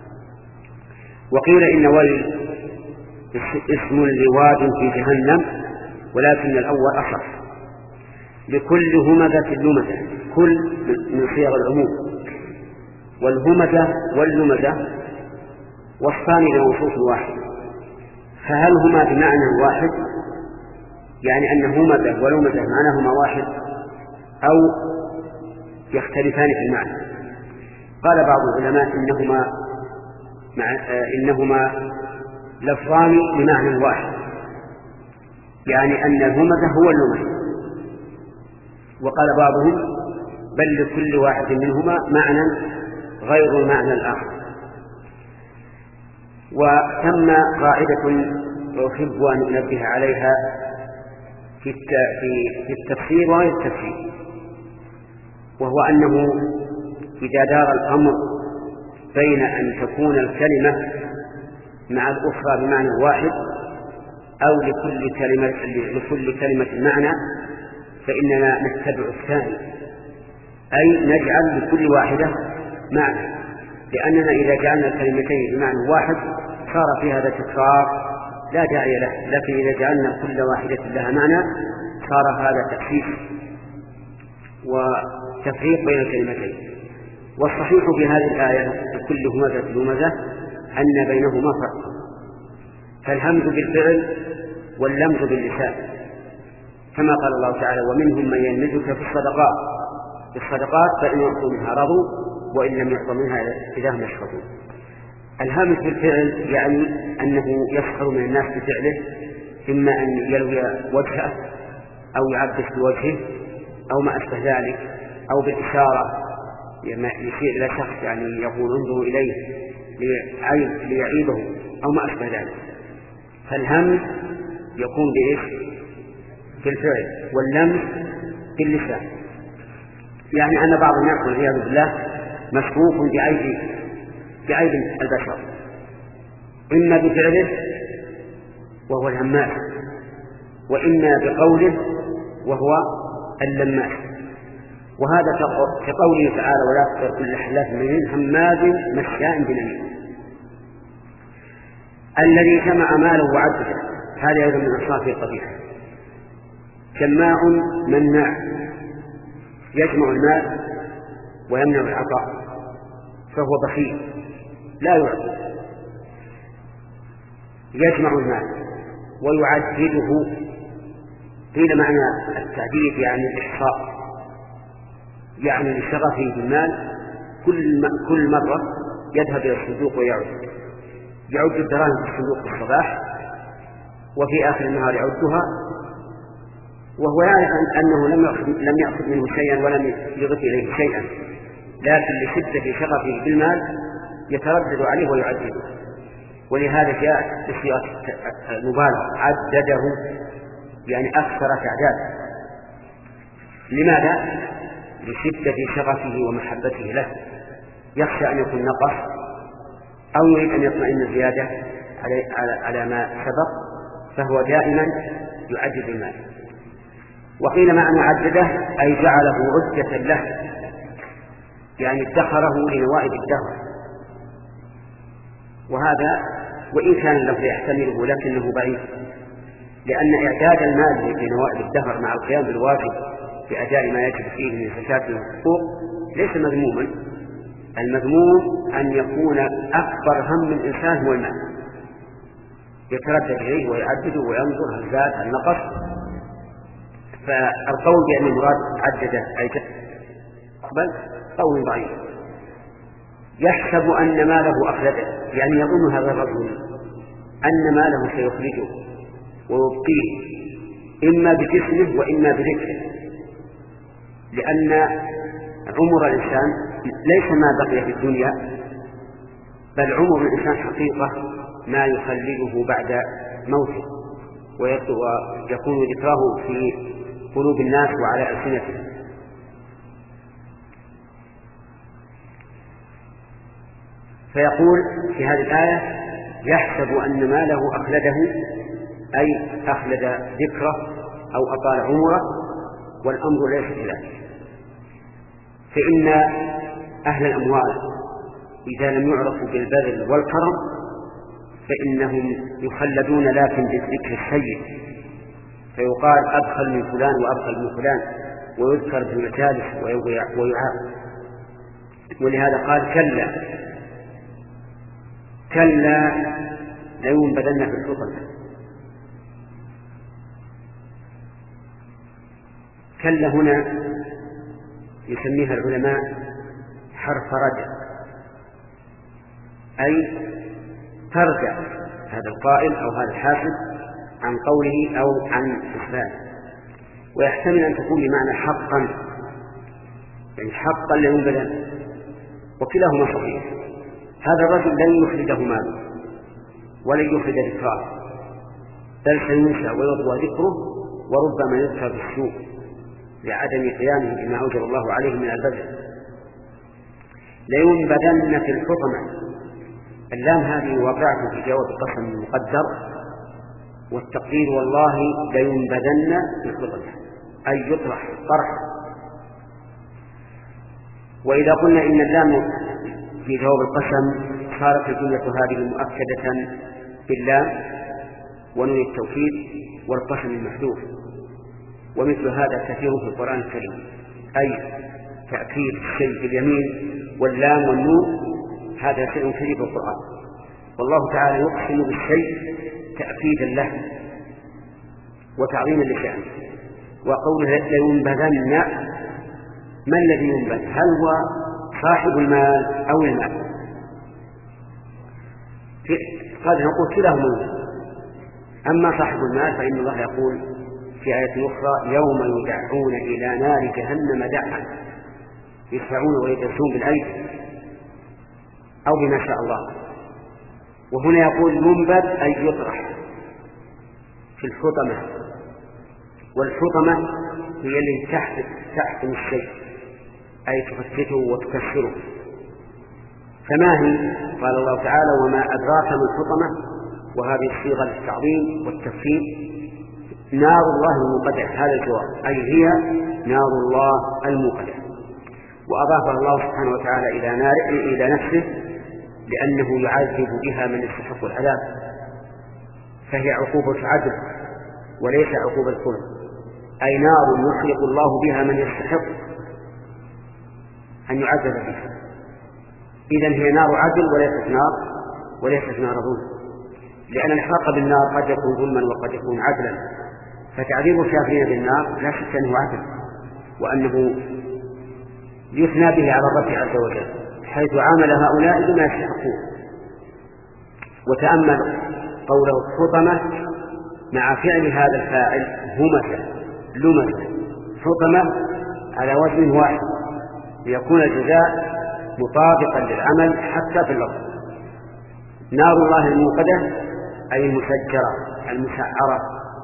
وقيل إن ويل اسم لواد في جهنم، ولكن الأول أصح، لكل همزة لمزة، كل من صيغ العموم، والهمزة واللمزة وصفان لموصوف واحد، فهل هما بمعنى واحد؟ يعني أن همزة ولمزة معناهما واحد، أو يختلفان في المعنى. قال بعض العلماء إنهما, مع إنهما لفظان بمعنى واحد، يعني أن الهمزة هو اللمز. وقال بعضهم بل لكل واحد منهما معنى غير المعنى الآخر. وثم قاعدة أحب أن أنبه عليها في في التفسير وغير التفسير، وهو أنه إذا دار الأمر بين أن تكون الكلمة مع الأخرى بمعنى واحد أو لكل كلمة لكل كلمة معنى، فإننا نتبع الثاني، أي نجعل لكل واحدة معنى، لأننا إذا جعلنا الكلمتين بمعنى واحد صار في هذا تكرار لا داعي له، لكن إذا جعلنا كل واحدة لها معنى صار هذا تأسيس وتفريق بين الكلمتين. والصحيح في هذه الآية بكل همزة لمزة أن بينهما فرق، فالهمز بالفعل واللمز باللسان، كما قال الله تعالى ومنهم من يلمزك في الصدقات في الصدقات فإن يعطوا منها رضوا وإن لم يعطوا منها إذا هم يسخطون. الهمز بالفعل يعني أنه يسخر من الناس بفعله، إما أن يلوي وجهه أو يعبس بوجهه أو ما أشبه ذلك، أو بالإشارة يشير إلى شخص يعني يقول انظروا إليه ليعيبه أو ما أشبه ذلك. فالهمز يكون بإيش؟ بالفعل، واللمس باللسان. يعني أن بعض الناس والعياذ بالله مشروف بعيب بعيب البشر، إما بفعله وهو الهماس، وإما بقوله وهو اللماس. وهذا كقوله تعالى ولا تطع كل حلاف مهين هماز مشاء بنميم. الذي جمع ماله وعدده، هذا أيضا من أصنافه القبيحة. جماع مناع، يجمع المال ويمنع العطاء، فهو بخيل لا يعطي. يجمع المال ويعدده، قيل معنى التعديد يعني الإحصاء، يعني لشغفه بالمال كل كل مرة يذهب إلى الصندوق ويعد يعد الدراهم في الصندوق في الصباح وفي آخر النهار يعدها، وهو يعرف أنه لم يأخذ لم يأخذ منه شيئا ولم يضف إليه شيئا، لكن لشدة شغفه بالمال يتردد عليه ويعدده. ولهذا جاء بصيغة المبالغة عدده، يعني أكثر تعداد. لماذا؟ لشدة شغفه ومحبته له، يخشى أن يكون نقص أو يريد أن يطمئن زيادة على, على, على ما سبق، فهو دائما يعدد المال. وقيل معنى عدده أي جعله عدة له، يعني ادخره لنوائب الدهر. وهذا وإن كان اللفظ يحتمله لكنه بعيد، لأن إعداد المال لنوائب الدهر مع القيام بالواجب بأداء ما يجب فيه من زكاة الحقوق ليس مذموما. المذموم أن يكون أكبر هم الإنسان هو المال، يتردد إليه ويعدده وينظر هل زاد هل نقص. فالقول بأن المراد عدده أي بل قول ضعيف. يحسب أن ماله أخلده، يعني يظن هذا الرجل أن ماله سيخرجه ويبقيه إما بجسمه وإما بذكره، لأن عمر الإنسان ليس ما بقي في الدنيا، بل عمر الإنسان حقيقة ما يخلده بعد موته، ويكون ذكره في قلوب الناس وعلى ألسنتهم. فيقول في هذه الآية يحسب أن ماله أخلده، أي أخلد ذكره أو أطال عمره، والأمر ليس كذلك. فإن أهل الأموال إذا لم يعرفوا بالبذل والكرم فإنهم يخلدون لكن بالذكر السيء، فيقال أبخل من فلان وأبخل من فلان، ويذكر في المجالس ويعاب. ولهذا قال كلا كلا لينبذن في الحطمة. كلا هنا يسميها العلماء حرف رجع، أي ترجع هذا القائل أو هذا الحاسب عن قوله أو عن حسبانه، ويحتمل أن تكون بمعنى حقا، يعني حقا لينبذن، وكلاهما صحيح. هذا الرجل لن يخرجه ماله ولن يخرج ذكراه، بل سينسى ويضوى ذكره، وربما يذكر بالسوء لعدم قيامه بما أوجب الله عليه من البذل. لينبذن في الحطمة. اللام هذه واقعة في جواب القسم المقدر، والتقدير والله لينبذن في الحطمة أي يطرح طرحا. وإذا قلنا إن اللام في جواب القسم صارت الجملة هذه مؤكدة باللام ونون التوكيد والقسم المحذوف، ومثل هذا كثير في القرآن الكريم، أي تأكيد الشيء باليمين واللام والنون، هذا شيء كثير في القرآن، والله تعالى يقسم بالشيء تأكيدا له وتعظيما لشأنه. وقوله لينبذن، ما الذي ينبذ؟ هل هو صاحب المال أو المال؟ قد نقول كلاهما. أما صاحب المال فإن الله يقول في آية أخرى يوم يدعون إلى نار جهنم دعا، يدفعون ويدرسون بالأيدي أو بما شاء الله. وهنا يقول ينبذ أي يطرح في الحطمة، والحطمة هي اللي تحت تحكم الشيء، أي تفتته وتكسره. فما هي؟ قال الله تعالى وما أدراك ما الحطمة، وهذه الصيغة للتعظيم والتفخيم. نار الله الموقدة، هذا الجواب، أي هي نار الله الموقدة. وأضافها الله سبحانه وتعالى إلى نار إلى نفسه لأنه يعذب بها من يستحق العذاب، فهي عقوبة عدل وليس عقوبة ظلم، أي نار يحرق الله بها من يستحق أن يعذب بها. إذن هي نار عدل وليست نار وليست نار ظلم، لأن الإحراق بالنار قد يكون ظلما وقد يكون عدلا. فتعذيب الكافرين بالنار لا شك أنه عدل، وأنه يثنى به على الرب عز وجل حيث عامل هؤلاء بما يستحقون. وتأمل قوله حطمة مع فعل هذا الفاعل همسة لمسة حطمة على وجه واحد ليكون الجزاء مطابقا للعمل حتى في اللفظ. نار الله الموقدة أي المسجرة المسعرة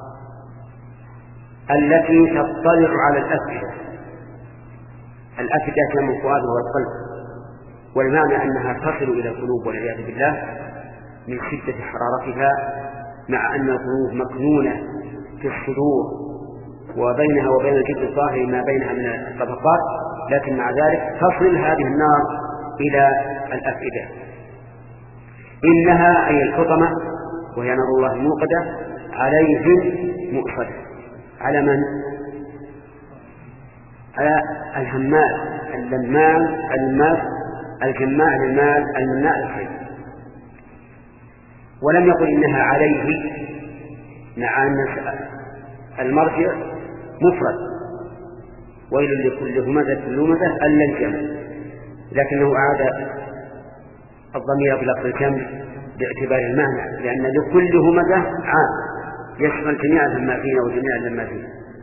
التي تطلع على الأفئدة. الأفئدة كما الفؤاد والقلب، والمعنى أنها تصل إلى القلوب والعياذ بالله من شدة حرارتها، مع أن القلوب مكنونة في الصدور وبينها وبين الجلد الظاهر ما بينها من الطبقات، لكن مع ذلك تصل هذه النار إلى الأفئدة. إنها أي الحطمة وهي نار الله الموقدة عليهم مؤصدة. على من؟ على الهمال اللمال المال الجماع للمال المناء للخير. ولم يقل إنها عليه، مع أن المرجع مفرد ويل لكل همزة لمزة ألا الجمع، لكنه أعاد الضمير بلفظ الجمع باعتبار المعنى، لأن لكل همزة عام يشمل جميع الهمازين وجميع اللمازين.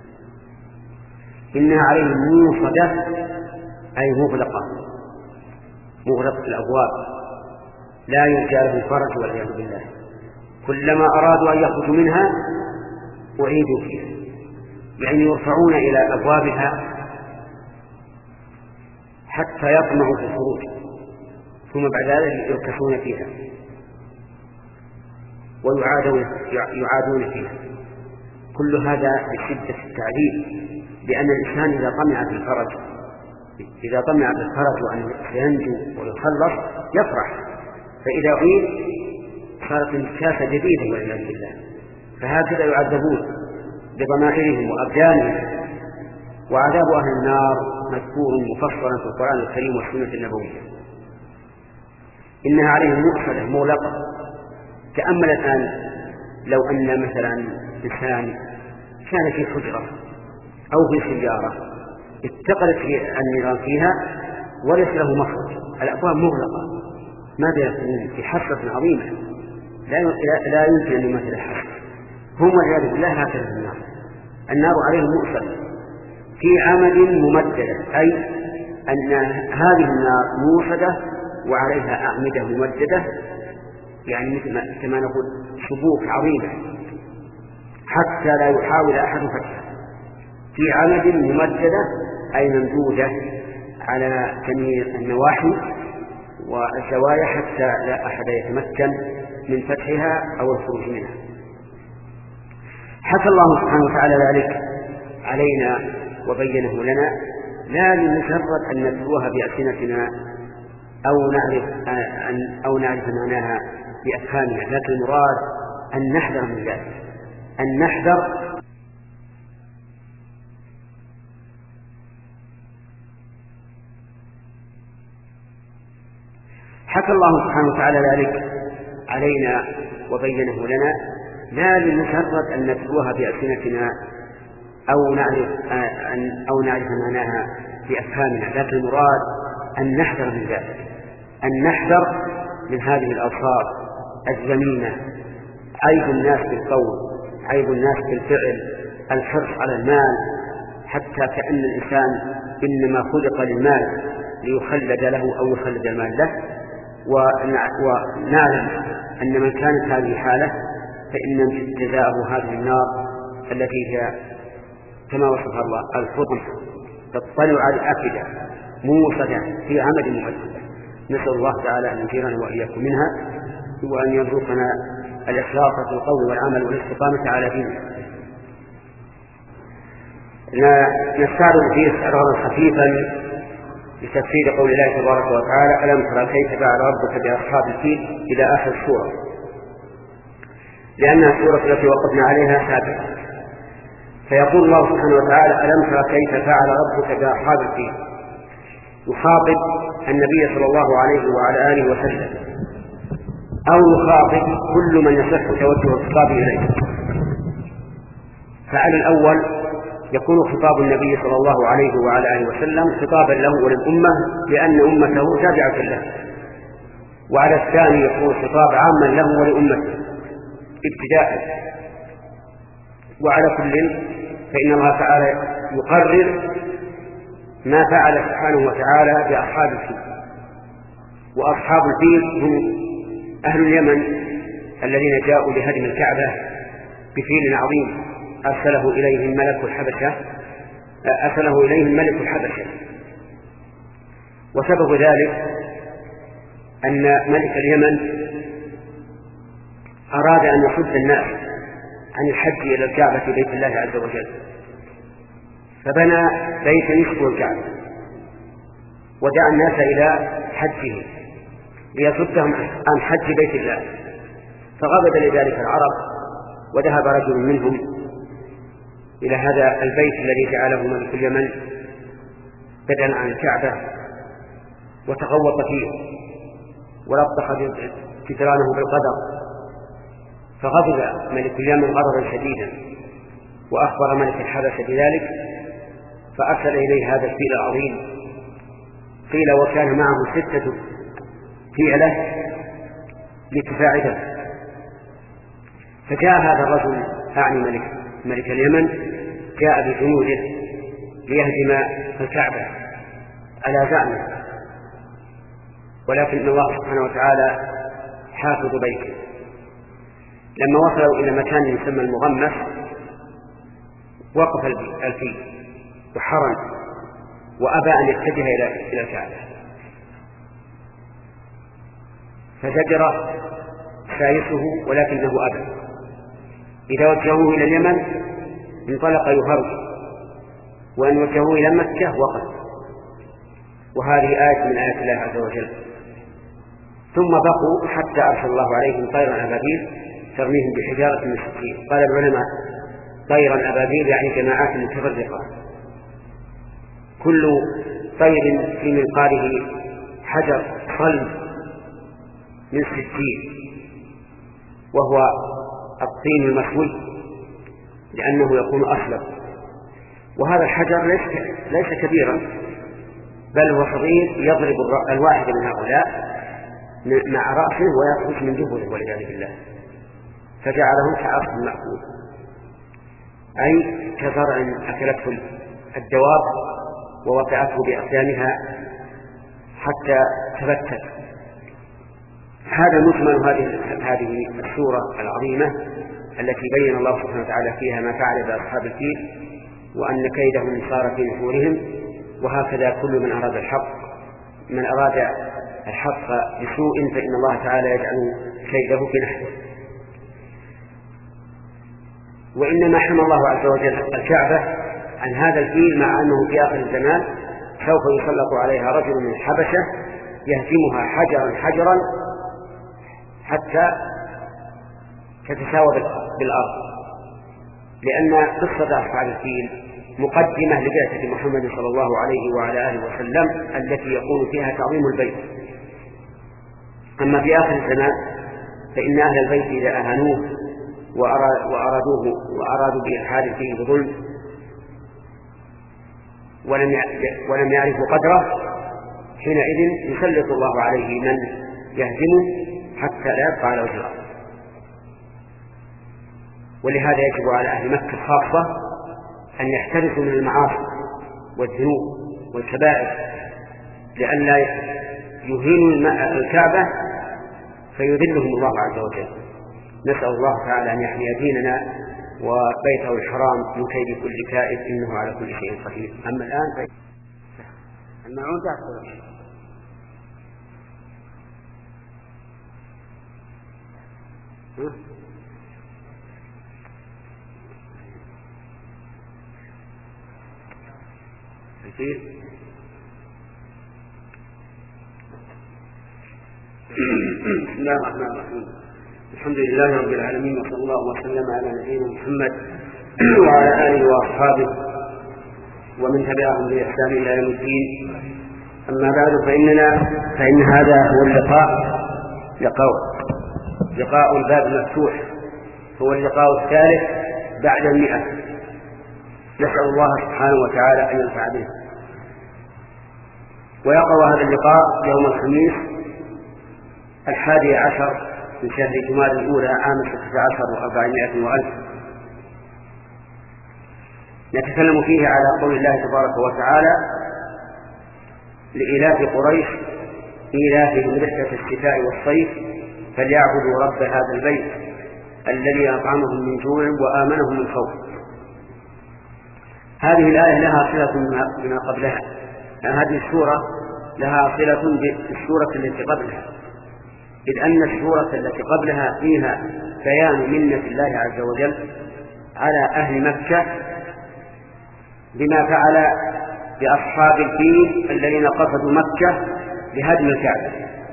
إنها عليهم موصدة أي مغلقة مغلقة الأبواب لا يرجى له فرج والعياذ بالله، كلما أرادوا أن يخرجوا منها أعيدوا فيها، يعني يرفعون إلى أبوابها حتى يطمعوا في الخروج، ثم بعد ذلك يركسون فيها ويعادون يعادون فيها. كل هذا بشدة التعذيب، لأن الإنسان إذا طمع في الفرج إذا طمع بالفرج وأن ينجو ويخلص يفرح، فإذا أعيد صارت انتكاسة جديدة والعياذ بالله. فهكذا يعذبون بضمائرهم وأبدانهم. وعذاب أهل النار مذكور مفصلا في القرآن الكريم والسنة النبوية. إنها عليهم مؤصدة مغلقة. تأمل الآن لو أن مثلا إنسان كان في حجرة أو في سيارة اتقلت النيران فيها وليس له مخرج، الأبواب مغلقة، ماذا يكون في حسرة عظيمة لا يمكن أن يمثل الحسرة. هم والعياذ بالله هكذا النار، النار عليهم مؤصل في عمد ممددة، أي أن هذه النار موصدة وعليها أعمدة ممددة، يعني مثل كما نقول شبوك عظيمة حتى لا يحاول أحد فتحها، في عمد ممددة أي ممدودة على جميع النواحي والزوايا حتى لا أحد يتمكن من فتحها أو الخروج منها. حكى الله سبحانه وتعالى ذلك علينا وبينه لنا لا لمجرد أن نتلوها بألسنتنا أو نعرف أو نعرف معناها بأفهامنا، لكن المراد أن نحذر من ذلك، أن نحذر حكى الله سبحانه وتعالى ذلك علينا وبينه لنا لا لمجرد أن نتلوها بألسنتنا أو نعرف أو نعرف معناها بأفهامنا، لكن المراد أن نحذر من ذلك، أن نحذر من هذه الألفاظ الذميمة، عيب الناس بالقول، عيب الناس بالفعل، الحرص على المال، حتى كأن الإنسان إنما خلق للمال ليخلد له أو يخلد المال له. ونعلم أن من كانت هذه حالة فإن جزاءه هذه النار التي هي كما وصفها الله الفطن تطلع على الأفئدة موصدة في عمد ممدد. نسأل الله تعالى أن يجيرنا وإياكم منها وأن يرزقنا الإخلاص في القول والعمل والاستقامة على دينه. نستعرض فيه استعراضا خفيفا لتفسير قول الله تبارك وتعالى ألم ترى كيف فعل ربك بأصحاب الفيل إلى آخر السورة، لأنها السورة التي وقفنا عليها سابقا. فيقول الله سبحانه وتعالى ألم ترى كيف فعل ربك بأصحاب الفيل، يخاطب النبي صلى الله عليه وعلى آله وسلم، أو يخاطب كل من يصح توجه الخطاب إليه. فعلى الأول يكون خطاب النبي صلى الله عليه وعلى آله وسلم خطابا له وللأمة لأن أمته تابعة له، وعلى الثاني يكون خطاب عاما له ولأمته ابتداء. وعلى كل فإن الله تعالى يقرر ما فعل سبحانه وتعالى بأصحاب الفيل. وأصحاب الفيل هم أهل اليمن الذين جاءوا لهدم الكعبة بفيل عظيم أرسله إليهم ملك الحبشة أرسله إليهم ملك الحبشة. وسبب ذلك أن ملك اليمن أراد أن يصد الناس عن الحج إلى الكعبة في بيت الله عز وجل، فبنى بيتا يشبه الكعبة ودعا الناس إلى حجه ليصدهم عن حج بيت الله. فغضب لذلك العرب، وذهب رجل منهم إلى هذا البيت الذي جعله ملك اليمن بدلا عن الكعبة وتغوط فيه ولطخ جدرانه بالقدر، فغضب ملك اليمن غضبا شديدا وأخبر ملك الحبشة بذلك، فأرسل إليه هذا الفيل العظيم. قيل وكان معه ستة فيلة لتساعده. فجاء هذا الرجل أعني ملك, ملك اليمن جاء بجنوده ليهدم الكعبة على زعمه، ولكن الله سبحانه وتعالى حافظ بيته. لما وصلوا إلى مكان يسمى المغمس وقف الفيل وحرم وأبى أن يتجه إلى الكعبة، فزجر سايسه ولكنه أبى. إذا وجهوه إلى اليمن انطلق يهرب، وأن وجهوه إلى مكة وقف. وهذه آية من آيات الله عز وجل. ثم بقوا حتى أرسل الله عليهم طيرا أبابيل ترميهم بحجارة من سجيل. قال العلماء طيرا أبابيل يعني جماعات متفرقة، كل طير في منقاره حجر صلب من سجيل، وهو الطين المشوي لأنه يكون أصلب. وهذا الحجر ليس ليس كبيرا، بل هو صغير يضرب الواحد من هؤلاء مع رأسه ويخرج من جبهه والعياذ بالله، فجعلهم كعصف مأكول، أي كزرع أكلته الدواب ووقعته بأقدامها حتى تبتت. هذا مجمل هذه هذه السورة العظيمة التي بين الله سبحانه وتعالى فيها ما فعل بأصحاب الفيل وأن كيدهم صار في نحورهم. وهكذا كل من أراد الحق من أراد الحق بسوء فإن الله تعالى يجعل كيده في نحره. وإنما حمى الله عز وجل الكعبة عن هذا الفيل مع أنه في آخر الزمان سوف يسلط عليها رجل من الحبشة يهزمها حجرا حجرا حتى تتساوى بالأرض، لأن قصة أصحاب الفيل مقدمة لبعثة محمد صلى الله عليه وعلى آله وسلم التي يكون فيها تعظيم البيت. أما في آخر الزمان فإن أهل البيت إذا أهانوه وأرادوه وأرادوا بإلحاد فيه بظلم ولم يعرفوا قدره حينئذ يسلط الله عليه من يهزمه حتى لا يبقى على وجه الأرض. ولهذا يجب على أهل مكة خاصة أن يحترسوا من المعاصي والذنوب والكبائر لئلا يهينوا الكعبة فيذلهم الله عز وجل. نسأل الله تعالى أن يحمي ديننا وبيته الحرام من كيد كل كائد إنه على كل شيء قدير. أما الآن المعون تأخذ الفيل. بسم الله الرحمن الرحيم. الحمد لله رب العالمين، وصلى الله وسلم على نبينا محمد وعلى آله وأصحابه ومن تبعهم بإحسان إلى يوم الدين. أما بعد فإننا فإن هذا هو اللقاء لقاء لقاء الباب المفتوح، هو اللقاء الثالث بعد المئة. نسأل الله سبحانه وتعالى أن ينفع به. ويقع هذا اللقاء يوم الخميس الحادي عشر من شهر جماد الأولى عام ستة عشر وأربعمائة وألف. نتكلم فيه على قول الله تبارك وتعالى: لإلاف قريش إيلافهم رحلة الشتاء والصيف فليعبدوا رب هذا البيت الذي أطعمهم من جوع وآمنهم من خوف. هذه الآية لها صلة بما قبلها، هذه السورة لها صلة بالسورة التي قبلها، إذ أن السورة التي قبلها فيها بيان منة الله عز وجل على أهل مكة بما فعل بأصحاب الفيل الذين قصدوا مكة لهدم الكعبة.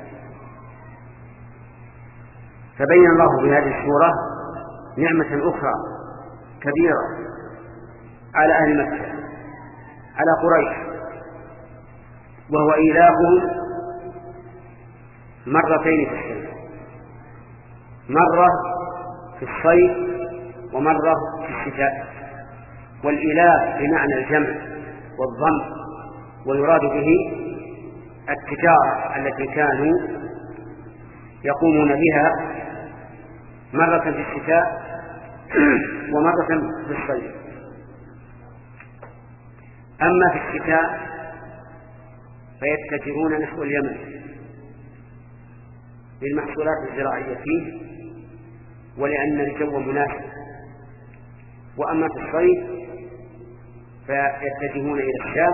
فبين الله بهذه السورة نعمة أخرى كبيرة على أهل مكة، على قريش، وهو إيلافهم مرتين في السنة، مرة في الصيف ومرة في الشتاء. والإيلاف بمعنى الجمع والضم، ويراد به التجارة التي كانوا يقومون بها مرة في الشتاء ومرة في الصيف. أما في الشتاء فيتجرون نحو اليمن للمحصولات الزراعية فيه ولأن الجو مناسب. وأما في الصيف فيتجهون إلى الشام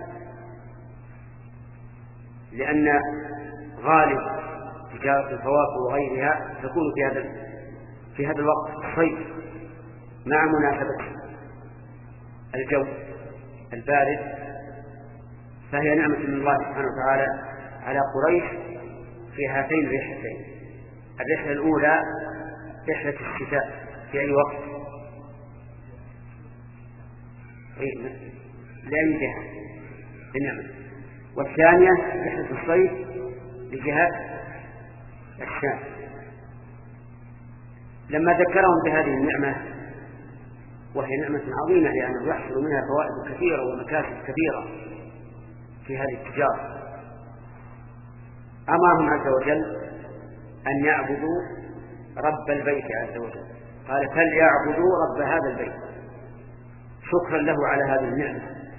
لأن غالب تجارة الفواكه وغيرها تكون في هذا في هذا الوقت الصيف مع مناسبة الجو البارد. فهي نعمة من الله سبحانه وتعالى على قريش في هاتين الرحلتين. الرحلة الأولى رحلة الشتاء في أي وقت لأي جهة بالنعمة، والثانية رحلة الصيف لجهة الشام. لما ذكرهم بهذه النعمة وهي نعمة عظيمة لأنه يحصل منها فوائد كثيرة ومكاسب كثيرة في هذه التجارة. أمرهم عز وجل أن يعبدوا رب البيت عز وجل، قال فليعبدوا رب هذا البيت شكرا له على هذه النعمة.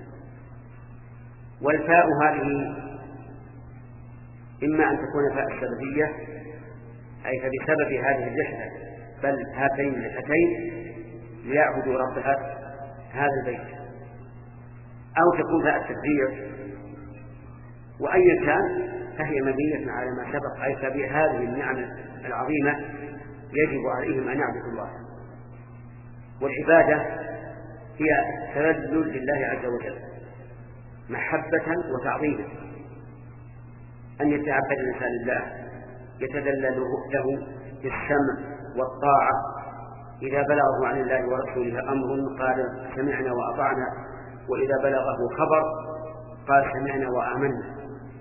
والفاء هذه إما أن تكون فاء السببية أي فبسبب هذه الرحلة بل هاتين الرحلتين ليعبدوا رب هذا البيت، أو تكون فاء التدبير، وأي كان فهي مبنية على ما سبق، أي فبهذه النعم العظيمة يجب عليهم أن يعبدوا الله. والعبادة هي تذلل لله عز وجل محبة وتعظيما، أن يتعبد الإنسان لله يتذلل له بالسمع والطاعة، إذا بلغه عن الله ورسوله أمر قال سمعنا وأطعنا، وإذا بلغه خبر قال سمعنا وآمنا،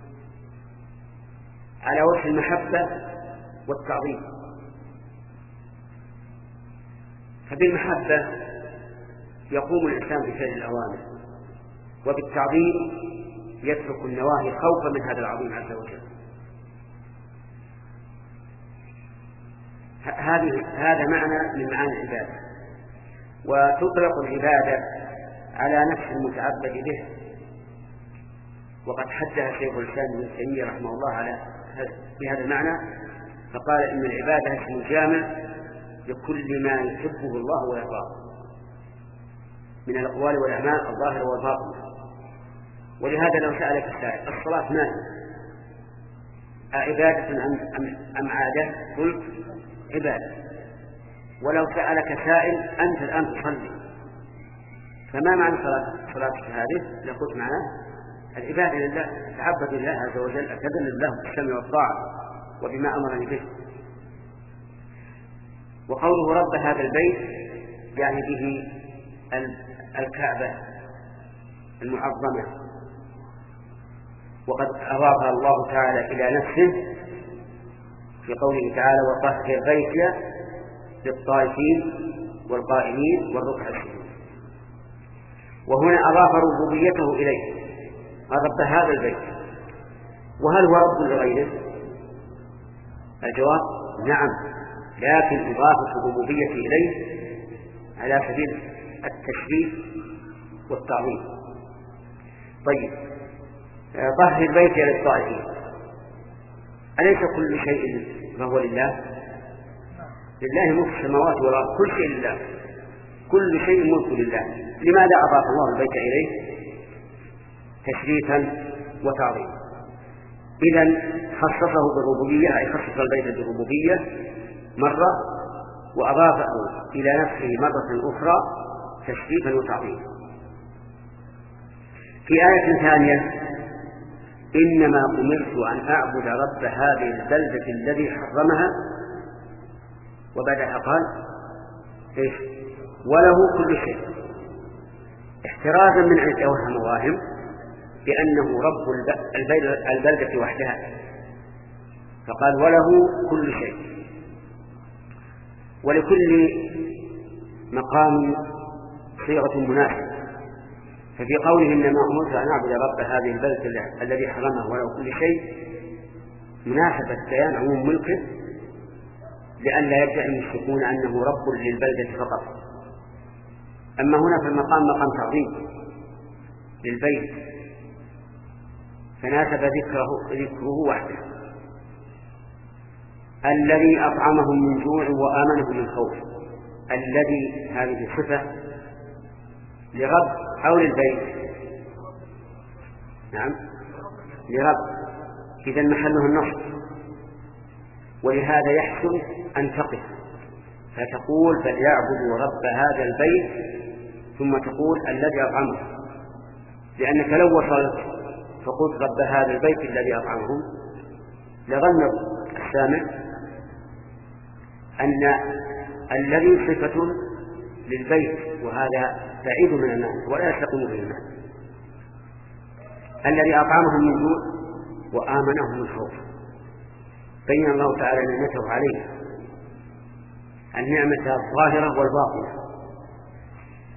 على وجه المحبة والتعظيم. فبالمحبة يقوم الإنسان بفعل الأوامر، وبالتعظيم يترك النواهي خوفا من هذا العظيم عز وجل. هذه هذا معنى من معاني العبادة. وتطلق العبادة على نفس المتعبد به، وقد حدها شيخ الإسلام ابن تيمية رحمه الله على بهذا المعنى، فقال إن العبادة اسم جامع لكل ما يحبه الله ويرضاه من الأقوال والأعمال الظاهرة والباطنة. ولهذا لو سألك السائل الصلاة ما هي؟ أعبادة أم عادة؟ قلت عبادة. ولو سألك سائل أنت الآن تصلي، فما معنى صلاة صلاتك هذه؟ لقلت معناه العبادة لله، تعبد لله عز وجل، أتذلل له بالسمع والطاعة وبما أمرني به. وقوله رب هذا البيت يعني به الكعبة المعظمة، وقد أضافها الله تعالى إلى نفسه في قوله تعالى وطهر بيتي للطائفين والقائمين والركع السجود. وهنا أضاف ربوبيته إليه، رب هذا البيت. وهل هو رب لغيره؟ الجواب نعم، لكن إضافة الربوبية إليه على سبيل التشريف والتعظيم. طيب، طهر البيت للطائفين، أليس كل شيء فهو لله؟ لله ملك السماوات والأرض، كل شيء لله، كل شيء ملك لله. لماذا أضاف الله البيت إليه؟ تشريفا وتعظيما. إذن خصصه بالربوبية، أي خصص البيت بالربوبية مرة، وأضافه إلى نفسه مرة أخرى تشريفا وتعظيما. في آية ثانية إنما أمرت أن أعبد رب هذه البلدة الذي حرمها، وبعدها قال إيش؟ وله كل شيء، احترازا من أن يتوهم واهم بأنه رب البلدة وحدها، فقال وله كل شيء. ولكل مقام صيغة مناسبة، ففي قوله إنما أمرت أن أعبد رب هذه البلدة الذي حرمه وله كل شيء مناسبة بيان عموم ملكه، لأن لا يدعي المشركون أنه رب للبلدة فقط. أما هنا في المقام مقام تعظيم للبيت، فناسب ذكره, ذكره وحده، الذي أطعمهم من جوع وآمنهم من خوف. الذي هذه صفة لرب أو للبيت؟ نعم لرب، إذا محله النصب، ولهذا يحسن أن تقف فتقول فليعبدوا رب هذا البيت ثم تقول الذي أطعمه، لأنك لو وصلت فقلت رب هذا البيت الذي أطعمهم لظن السامع أن الذي صفة للبيت، وهذا بعيد من المعنى ولا يستقيم به المعنى. الذي أطعمهم من جوع وآمنهم من خوف، بين الله تعالى نعمته عليه، النعمة الظاهرة والباطنة.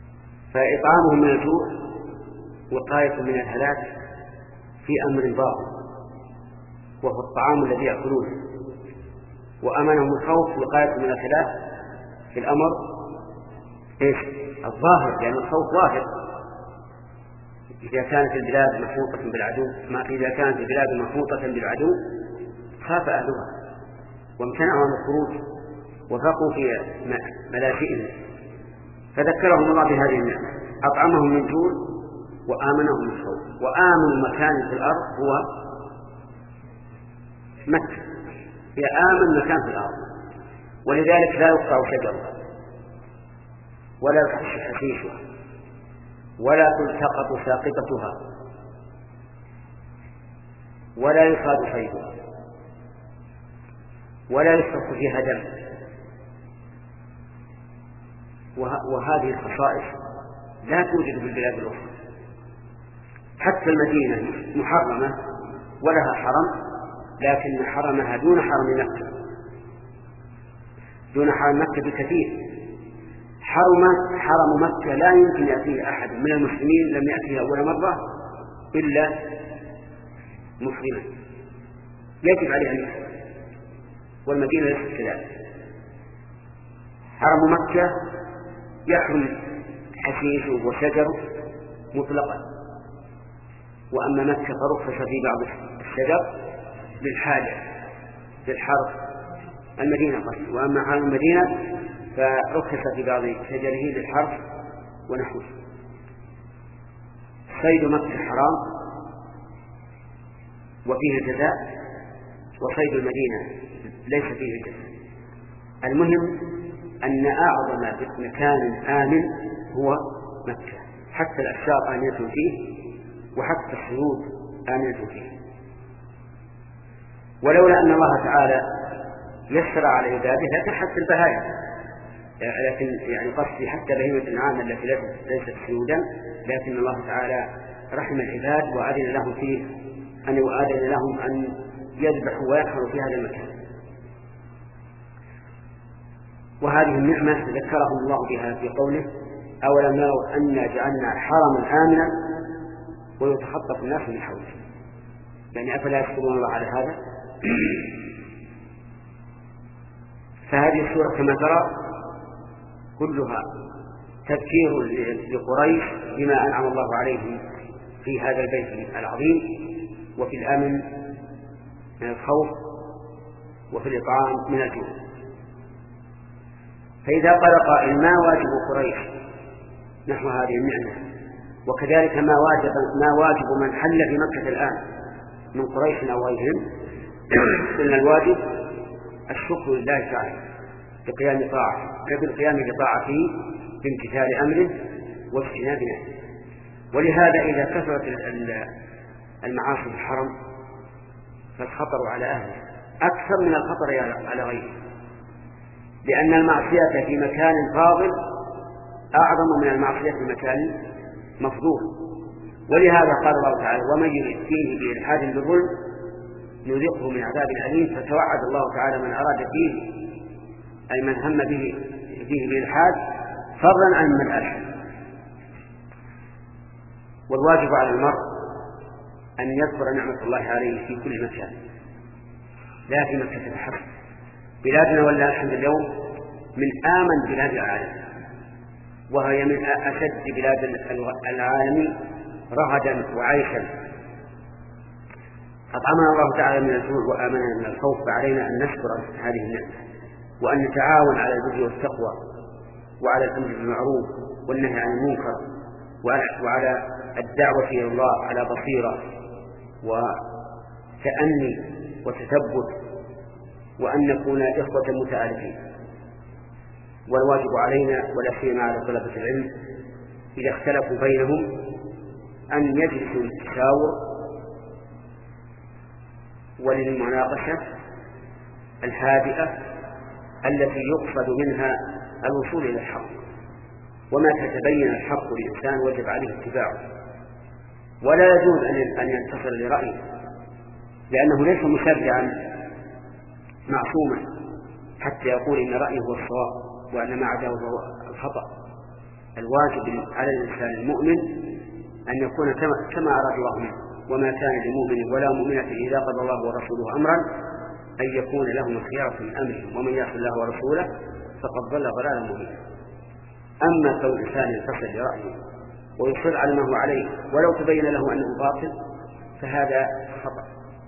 فإطعامهم من الجوع وقاية من الهلاك في أمر باطل وهو الطعام الذي يأكلونه، وأمنهم الخوف وقاية من الخلاف في الأمر إيش؟ الظاهر، لأن الخوف ظاهر. إذا كانت البلاد محوطة بالعدو ما إذا كانت البلاد محوطة بالعدو خاف أهلها وامتنعوا عن الخروج وفقوا في ملاجئهم، فذكرهم الله بهذه النعمة، أطعمهم من جوع وآمنهم من خوف. وآمن مكان في الأرض هو مكة، هي آمن مكان في الأرض، ولذلك لا يقطع شجرها ولا يفحش حشيشها ولا تلتقط ساقطتها ولا يصاد صيدها ولا يسفك فيها دم. وهذه الخصائص لا توجد في البلاد الأخرى. حتى المدينة محرمة ولها حرم، لكن حرمها دون حرم مكة، دون حرم مكة بكثير. حرم حرم مكة لا يمكن يأتيه أحد من المسلمين لم يأتيه أول مرة إلا مسلما، يجب عليه أن يحرم، والمدينة ليست كذلك. حرم مكة يحرم حشيشه وشجره مطلقا، وأما مكة فرخص في بعض الشجر للحاجة للحرث، المدينة قصد، وأما حرم المدينة فرخص في بعض شجره للحرث ونحوه. صيد مكة حرام وفيه الجزاء، وصيد المدينة ليس فيه الجزاء. المهم أن أعظم مكان آمن هو مكة، حتى الأشجار آمنة فيه وحتى الصيود آمنة فيه. ولولا أن الله تعالى يسر على عباده لكن حتى البهائم، لكن يعني قصدي حتى بهيمة الأنعام التي ليست سيودا، لكن الله تعالى رحم العباد وأذن لهم فيه أن يؤذن لهم أن يذبحوا ويحفروا في هذا المكان. وهذه النعمة ذكرهم الله بها في قوله: أولم يروا أنا جعلنا حرما آمنا ويتخطف الناس من حوله. يعني أفلا يشكرون الله على هذا؟ فهذه السورة كما ترى كلها تذكير لقريش بما أنعم الله عليهم في هذا البيت العظيم، وفي الأمن من الخوف، وفي الإطعام من الجوع. فإذا قال قائل: ما واجب قريش نحو هذه النعمة؟ وكذلك ما واجب ما واجب من حل في مكة الآن من قريش أو غيرهم؟ إن الواجب الشكر لله تعالى بقيام طاعته، بالقيام بطاعته بامتثال أمره واجتناب نهيه. ولهذا إذا كثرت المعاصي في الحرم فالخطر على أهله أكثر من الخطر على غيره، لأن المعصية في مكان فاضل أعظم من المعصية في مكان مفضول. ولهذا قال الله تعالى: ومن يرد فيه بإلحاد بظلم نذقه من عذاب أليم. فتوعد الله تعالى من أراد فيه أي من هم به فيه بإلحاد فضلا عن من ألحد. والواجب على المرء أن يذكر نعمة الله عليه في كل مكان، لا في مكة فحسب. بلادنا ولا الحمد اليوم من آمن بلاد العالم، وهي من أشد بلاد العالم رغدا وعيشا. أطعمنا الله تعالى من الجوع وآمنا من الخوف، فعلينا أن نشكر هذه النعمة وأن نتعاون على البر والتقوى وعلى الأمر بالمعروف والنهي عن المنكر وعلى الدعوة إلى الله على بصيرة وتأني وتثبت، وأن نكون إخوة متآلفين. والواجب علينا ولا سيما على طلبة العلم إذا اختلفوا بينهم أن يجلسوا للتشاور وللمناقشة الهادئة التي يقصد منها الوصول إلى الحق. وما تتبين الحق للإنسان وجب عليه اتباعه، ولا يجوز أن ينتصر لرأيه، لأنه ليس مشرعا معصوما حتى يقول إن رأيه هو الصواب وأن ما عداه هو الخطأ. الواجب على الإنسان المؤمن أن يكون كما أراد الله منه، وما كان لمؤمن ولا مؤمنة إذا قضى الله ورسوله أمرا أن يكون لهم الخيارة من أمرهم، ومن يعص الله ورسوله فقد ضل ضلالا مبينا. أما كون الإنسان ينتصر لرأيه ويصر على ما هو عليه ولو تبين له أنه باطل فهذا خطأ.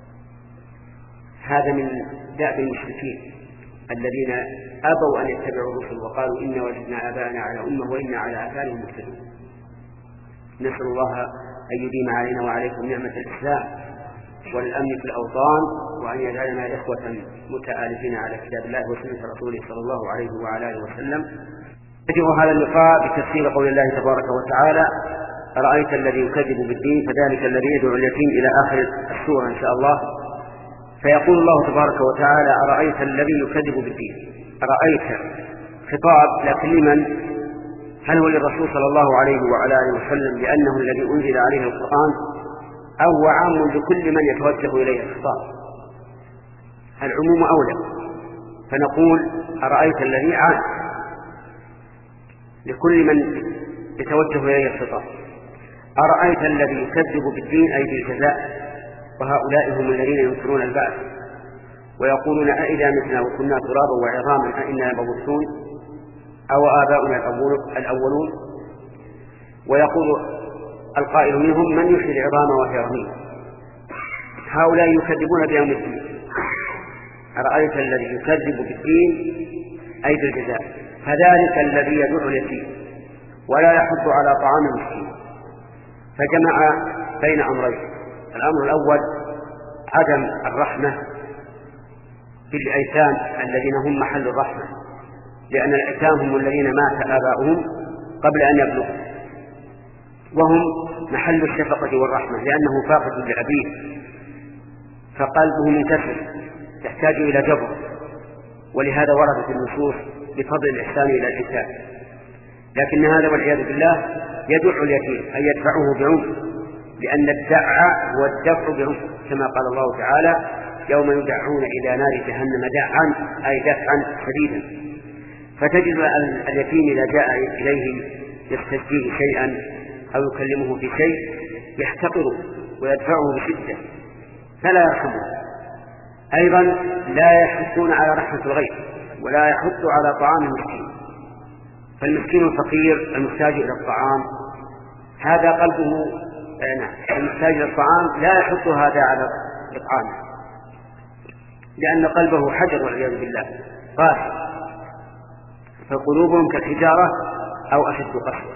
هذا من دأب المشركين الذين أبوا أن يتبعوا الرسل وقالوا إن وجدنا آباءنا على أمة وإنا على آثارهم مهتدون. نسأل الله أن يديم علينا وعليكم نعمة الإسلام والأمن في الأوطان، وأن يجعلنا إخوة متآلفين على كتاب الله وسنة رسوله صلى الله عليه وعلى آله وسلم. يجب هذا اللقاء بتفسير قول الله تبارك وتعالى: أرأيت الذي يكذب بالدين فذلك الذي يدعو اليتيم إلى آخر السورة إن شاء الله. فيقول الله تبارك وتعالى: أرأيت الذي يكذب بالدين. أرأيت خطاب لكن لمن؟ هل هو للرسول صلى الله عليه وعلى آله وسلم لأنه الذي أنزل عليه القرآن، أو هو عام لكل من يتوجه إليه الخطاب؟ العموم أولى، فنقول أرأيت الذي عام لكل من يتوجه إليه الخطاب. أرأيت الذي يكذب بالدين أي بالجزاء، وهؤلاء هم الذين ينكرون البعث ويقولون أئذا متنا وكنا ترابا وعظاما أئنا لمبعوثون أو آباؤنا الأولون. ويقول القائل منهم: من يحيي العظام وهي رميم. هؤلاء يكذبون بيوم الدين. أرأيت الذي يكذب بالدين أي بالجزاء، فذلك الذي يدعو اليتيم ولا يحض على طعام المسكين. فجمع بين أمرين: الأمر الأول عدم الرحمة بالأيتام الذين هم محل الرحمة، لأن الأيتام هم الذين مات آباؤهم قبل أن يبلغوا، وهم محل الشفقة والرحمة لأنه فاقد لأبيه فقلبه منكسر يحتاج إلى جبر، ولهذا وردت النصوص بفضل الإحسان إلى الإنسان. لكن هذا والعياذ بالله يدع اليتيم أي يدفعه بعنف، لأن الدع هو الدفع بعنف، كما قال الله تعالى: يوم يدعون إلى نار جهنم دعا أي دفعا شديدا. فتجد اليتيم إذا جاء إليه يستجديه شيئا أو يكلمه في شيء يحتقره ويدفعه بشدة فلا يرحمه. أيضا لا يحثون على رحمة الغير ولا يحث على طعام المسكين. فالمسكين الفقير المحتاج إلى الطعام هذا قلبه نعم المحتاج إلى الطعام لا يحث هذا على إطعامه، لأن قلبه حجر والعياذ بالله قاسي، فقلوبهم كالحجارة أو أشد قسوة.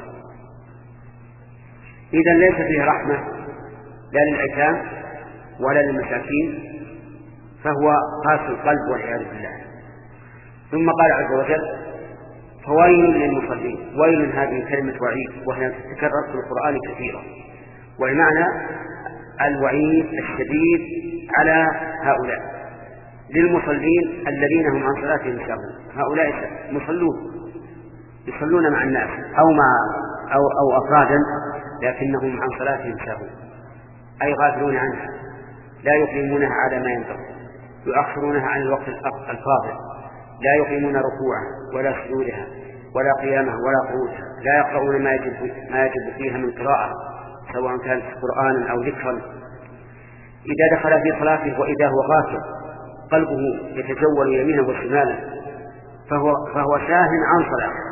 إذن ليس فيه رحمة لا للأيتام ولا للمساكين، فهو قاسي القلب والعياذ بالله. ثم قال عز وجل: فويل للمصلين. ويل هذه كلمة وعيد وهي تتكرر في القرآن كثيرا، والمعنى الوعيد الشديد على هؤلاء. للمصلين الذين هم عن صلاتهم ساهون. هؤلاء مصلون يصلون مع الناس أو مع أو أو أفرادا، لكنهم عن صلاتهم ساهون أي غافلون عنها، لا يقيمونها على ما ينبغي، يؤخرونها عن الوقت الفاضل، لا يقيمون ركوعها ولا سجودها ولا قيامها ولا قعودها، لا يقرؤون ما يجب ما يجب فيها من قراءة سواء كانت قرآنا أو ذكرا. إذا دخل في صلاته وإذا هو غافل قلبه يتجول يمينا وشمالا فهو فهو ساه عن صلاته.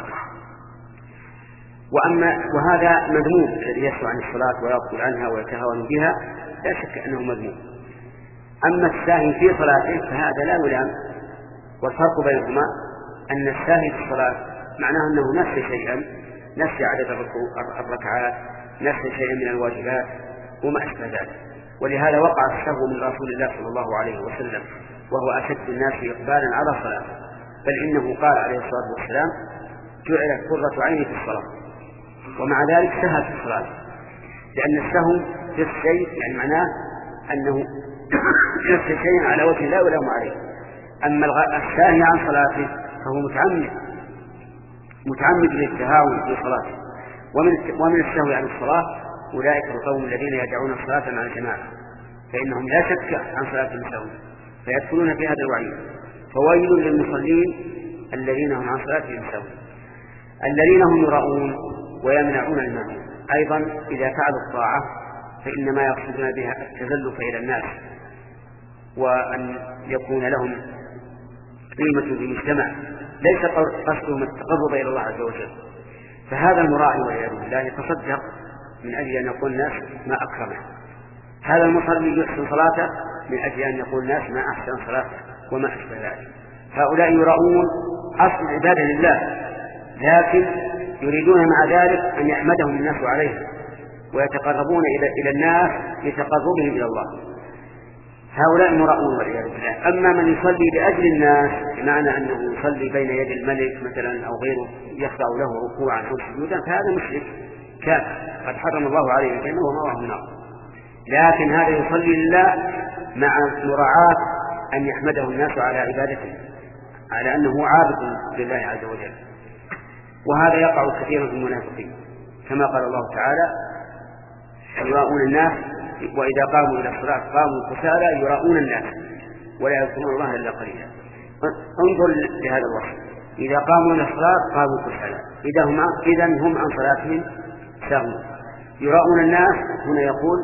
وأما وهذا مذموم، الذي يسهو عن الصلاة ويغفل عنها ويتهاون بها لا شك أنه مذموم. أما الساهي في صلاته فهذا لا يلام. والفرق بينهما أن الساهي في الصلاة معناه أنه نسي شيئا، نسي عدد الركعات، نسي شيئا من الواجبات وما أشبه ذلك. ولهذا وقع السهو من رسول الله صلى الله عليه وسلم وهو أشد الناس إقبالا على صلاته، بل إنه قال عليه الصلاة والسلام: جعلت قرة عيني في الصلاة. ومع ذلك سهى في الصلاة، لأن السهو في الشيء يعني معناه أنه ينسي شيئا على وجه لا يلام عليه. أما الساهي عن صلاته فهو متعمد متعمد للتهاون في صلاته. ومن ومن السهو عن الصلاة أولئك القوم الذين يدعون الصلاة مع الجماعة، فإنهم لا شك عن صلاتهم سهوا فيدخلون في هذا الوعيد. فويل للمصلين الذين هم عن صلاتهم سهوا. الذين هم يراءون ويمنعون الماعون أيضا إذا فعلوا الطاعة فإنما يقصدون بها التزلف إلى الناس وأن يكون لهم قيمة في المجتمع، ليس قصدهم التقرب إلى الله عز وجل. فهذا المراعي والعياذ بالله يتصدق من أجل أن يقول الناس ما أكرمه، هذا المصلي يحسن صلاته من أجل أن يقول الناس ما أحسن صلاته وما أشبه ذلك. هؤلاء يراؤون أصل العبادة لله، لكن يريدون مع ذلك أن يحمدهم الناس عليه ويتقربون إلى الناس لتقربهم إلى الله. هؤلاء مراؤون والعياذ بالله. أما من يصلي لأجل الناس بمعنى أنه يصلي بين يد الملك مثلا أو غيره يخضع له ركوعا أو سجودا فهذا مشرك كافر قد حرم الله عليه الجنة ومأواه النار. لكن هذا يصلي لله مع مراعاة أن يحمده الناس على عبادته، على أنه عابد لله عز وجل. وهذا يقع كثيرا في المنافقين كما قال الله تعالى يراؤون الناس وإذا قاموا إلى الصلاة قاموا كسالى يراؤون الناس ولا يذكرون الله إلا قليلا. انظر لهذا الوصف، إذا قاموا إلى الصلاة قاموا كسالى إذا هم إذا هم عن صلاتهم ساهون. يراؤون الناس هنا يقول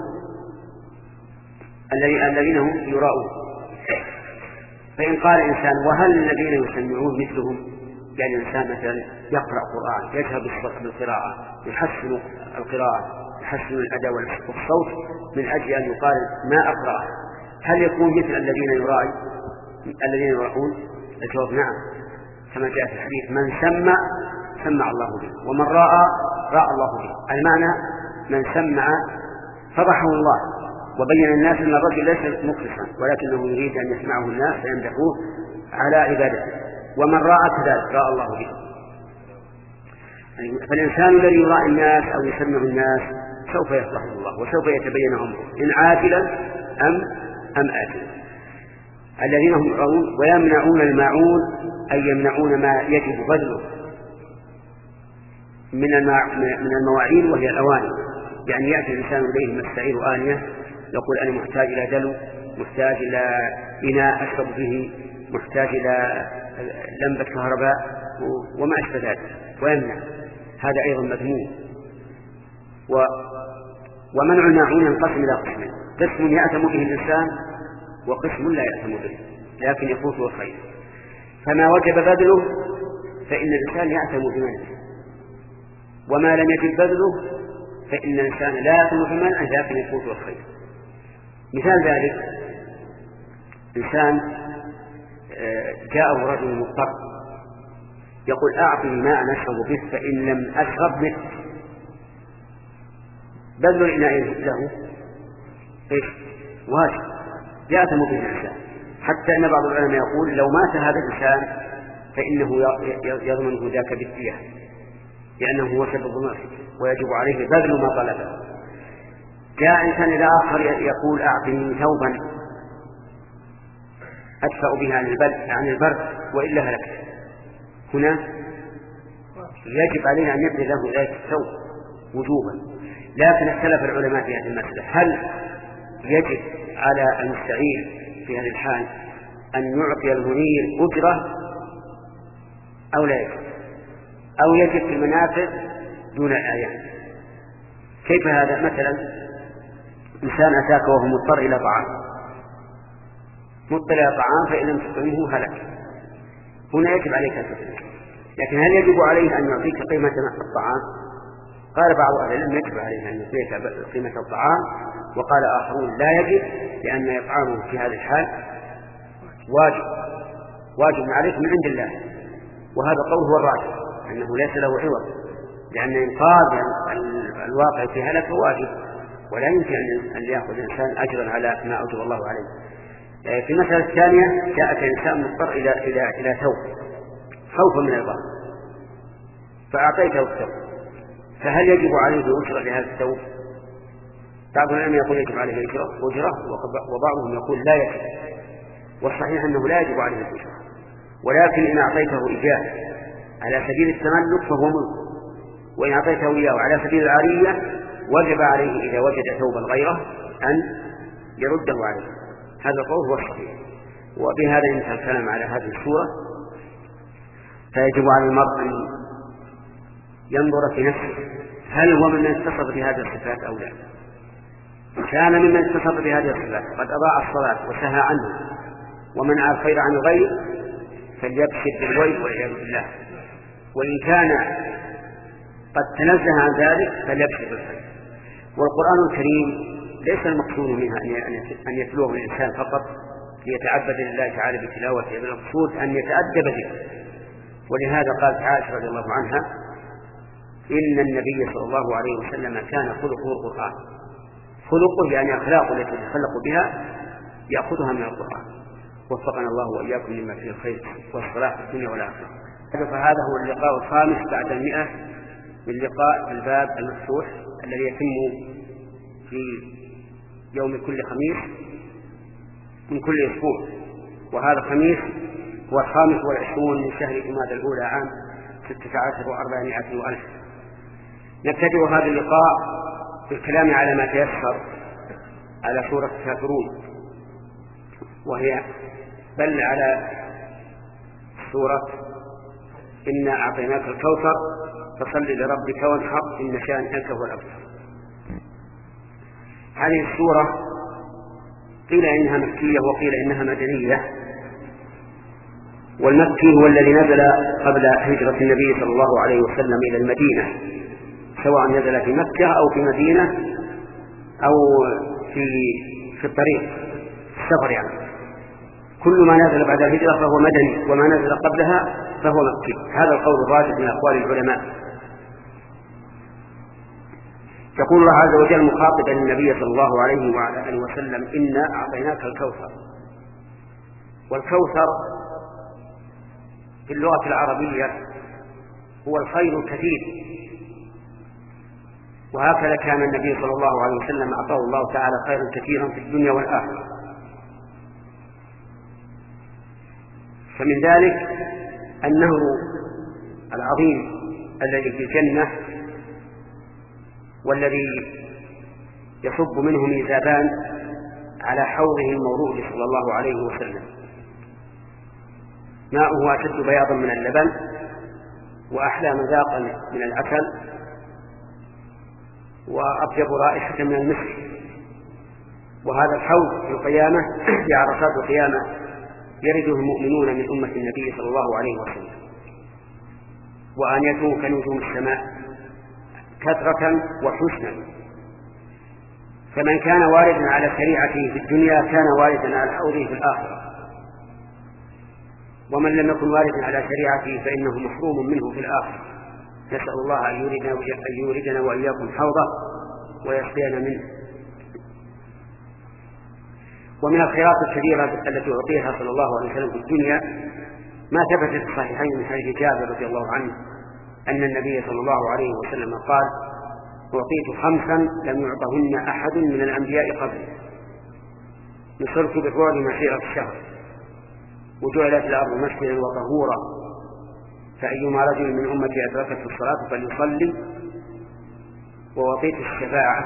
الذين هم يراؤون. فإن قال إنسان وهل الذين يسمعون مثلهم، يعني إنسان مثلا يقرأ قرآن يجهر بالقراءة يحسن القراءة يحسن الأداء والصوت من أجل أن يقال ما أقرأ، هل يكون مثل الذين يراعي الذين يراؤون؟ الجواب نعم، كما جاء في الحديث من سمع سمع الله به ومن رأى رأى الله به. المعنى من سمع فضحه الله وبين الناس أن الرجل ليس مخلصا ولكنه يريد أن يسمعه الناس فيمدحوه على عبادته، ومن رأى كذلك رأى الله به. فالإنسان الذي يراعي الناس أو يسمع الناس سوف يفضحه الله وسوف يتبين أمره إن عاجلا أم أم آجلا. الذين هم يراؤون ويمنعون الماعون أي يمنعون ما يجب بذله من من المواعين وهي الأواني، يعني يأتي الإنسان إليه مستعير آنية يقول أنا محتاج إلى دلو، محتاج إلى إناء أشرب به، محتاج إلى لمبة كهرباء وما أشبه ذلك ويمنع، هذا أيضا مذموم. و ومنع الماعون ينقسم إلى قسمين، قسم يأتم به الإنسان وقسم لا يأتم به لكن يفوته الخير. فما وجب بذله فإن الإنسان يأتم بمنعه، وما لم يجب بذله فإن الإنسان لا يأتم بمنعه لكن يفوته الخير. مثال ذلك إنسان جاءه رجل مضطر يقول أعطني ماء أشرب به فإن لم أشرب مت، بذل الإناء له إيش؟ واجب يأتم به الإنسان، حتى أن بعض العلماء يقول لو مات هذا الإنسان فإنه يضمنه ذاك بالدية لأنه هو سبب الموت ويجب عليه بذل ما طلبه. جاء إنسان إلى آخر يقول أعطني ثوبا أدفأ به عن البرد عن البرد وإلا هلكت، هنا يجب علينا أن يبذل له ذلك الثوب وجوبا. لكن اختلف العلماء في هذه المسألة، هل يجب على المستعير في هذه الحال أن يعطي المنير أجرة أو لا يجب، أو يجب في المنافع دون الأعيان؟ كيف هذا؟ مثلا إنسان أتاك وهو مضطر إلى طعام، مضطر إلى طعام فإن لم تطعمه هلك، هنا يجب عليك أن تطعمه، لكن هل يجب عليه أن يعطيك قيمة الطعام؟ قال بعض أهل العلم يجب عليه أن يعطيك قيمة الطعام، وقال آخرون لا يجب لأن إطعامه في هذه الحال واجب واجب عليك من عند الله، وهذا قول هو الراجح أنه ليس له عوض، لأن إنقاذ الواقع في هلك واجب ولا يمكن أن يأخذ الإنسان أجرا على ما أوجب الله عليه. في المسألة الثانية جاءك إنسان مضطر إلى إلى إلى ثوب خوفا من البعض فأعطيته الثوب، فهل يجب عليه أجرة لهذا الثوب؟ بعض العلماء يقول يجب عليه أجرة وبعضهم يقول لا يجب، والصحيح أنه لا يجب عليه الأجرة، ولكن إن أعطيته إياه على سبيل التملك فهو ملك، وإن أعطيته إياه على سبيل العارية وجب عليه إذا وجد ثوبا غيره أن يرده عليه. هذا القول هو الصحيح. وبهذا ينتهي الكلام على هذه السورة. فيجب على المرء أن ينظر في نفسه هل هو ممن اتصف بهذه الصفات أو لا. إن كان ممن اتصف بهذه الصفات قد أضاع الصلاة وسهى عنه ومنع الخير عن الغير فليبشر بالويل والعياذ بالله، وإن كان قد تنزه عن ذلك فليبشر بالخير. والقرآن الكريم ليس المقصود منها أن يتلوه الإنسان فقط ليتعبد لله تعالى بتلاوته، بل المقصود أن يتأدب به. ولهذا قالت عائشة رضي الله عنها إن النبي صلى الله عليه وسلم كان خلقه القرآن. خلقه يعني أخلاقه التي يتخلق بها يأخذها من القرآن. وفقنا الله وإياكم لما فيه الخير والصلاح في الدنيا والآخرة. فهذا هو اللقاء الخامس بعد المئة من لقاء الباب المفتوح الذي يتم في يوم كل خميس من كل أسبوع، وهذا الخميس هو الخامس والعشرون من شهر جمادى الأولى عام ستة عشر وأربعمائة وألف. نبتدئ هذا اللقاء بالكلام على ما تيسر على سورة الكافرون، وهي بل على سورة إنا أعطيناك الكوثر فصل لربك وانحر إن شانئك هو الأبتر. هذه السورة قيل إنها مكية وقيل إنها مدنية، والمكي هو الذي نزل قبل هجرة النبي صلى الله عليه وسلم إلى المدينة، سواء نزل في مكة أو في مدينة أو في في الطريق في السفر يعني. كل ما نزل بعد الهجرة فهو مدني، وما نزل قبلها فهو مكي. هذا القول الراجح من أقوال العلماء. يقول الله عز وجل مخاطبا النبي صلى الله عليه وعلى آله وسلم إنا أعطيناك الكوثر. والكوثر في اللغة العربية هو الخير الكثير، وهكذا كان النبي صلى الله عليه وسلم أعطاه الله تعالى خيرا كثيرا في الدنيا والآخرة. فمن ذلك النهر العظيم الذي في الجنة والذي يصب منه ميزابان على حوضه المورود صلى الله عليه وسلم، ماؤه أشد بياضا من اللبن وأحلى مذاقا من العسل وأطيب رائحة من المسك. وهذا الحوض في القيامة في عرصات القيامة يرده المؤمنون من أمة النبي صلى الله عليه وسلم، وآنيته كنجوم السماء كثرة وحسنا. فمن كان واردا على شريعته في الدنيا كان واردا على حوضه في الآخرة، ومن لم يكن واردا على شريعته فإنه محروم منه في الآخرة. نسأل الله أن يوردنا, أن يوردنا وإياكم حوضه ويسقينا منه. ومن الخيرات الكبيرة التي أعطيها صلى الله عليه وسلم في الدنيا ما ثبت في الصحيحين من حديث جابر رضي الله عنه أن النبي صلى الله عليه وسلم قال أعطيت خمسا لم يعطهن أحد من الأنبياء قبل، نصرت بالرعب مسيرة الشهر، وجعلت الأرض مسجدا وطهورا، فأيما رجل من أمتي أدركته الصلاة فليصلي، ووطيت الشفاعة،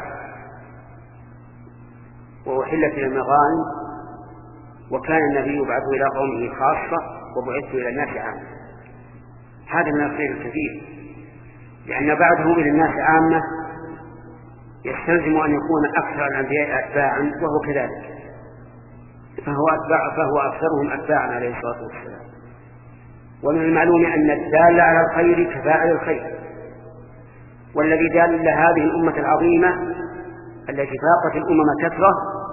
وأحلت المغانم، وكان النبي يبعث إلى قومه خاصة وبعثت إلى الناس عامة. هذا من الخير الكثير، لأن بعده إلى الناس عامة يستلزم أن يكون أكثر الأنبياء أتباعا، وهو كذلك، فهو, أتباع فهو أكثرهم أتباعا عليه الصلاة والسلام. ومن المعلوم أن الدال على الخير كفاعل الخير، والذي دال هذه الأمة العظيمة التي فاقت الأمم كثرة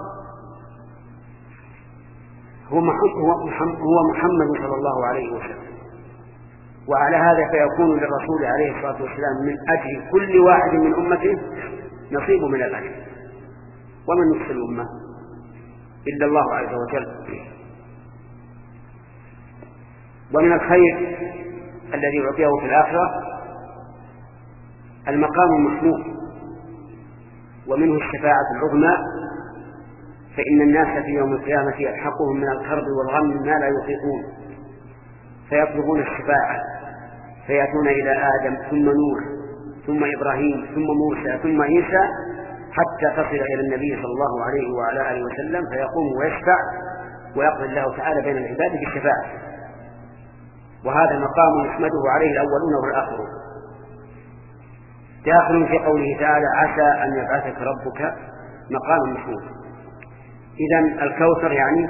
هو محمد صلى الله عليه وسلم. وعلى هذا فيكون للرسول عليه الصلاة والسلام من أجل كل واحد من أمته نصيب من الأجر. ومن يفصل الأمة إلا الله عز وجل. ومن الخير الذي يعطيه في الآخرة المقام المحمود، ومنه الشفاعة العظمى، فإن الناس في يوم القيامة يلحقهم من الكرب والغم ما لا يطيقون، فيطلبون الشفاعة فيأتون إلى آدم ثم نوح ثم إبراهيم ثم موسى ثم عيسى حتى تصل إلى النبي صلى الله عليه وعلى آله وسلم، فيقوم ويشفع ويقضي الله تعالى بين العباد بالشفاعة. وهذا مقام يحمده عليه الأولون والآخرون. داخل في قوله تعالى عسى أن يبعثك ربك مقاما محمودا. إذن الكوثر يعني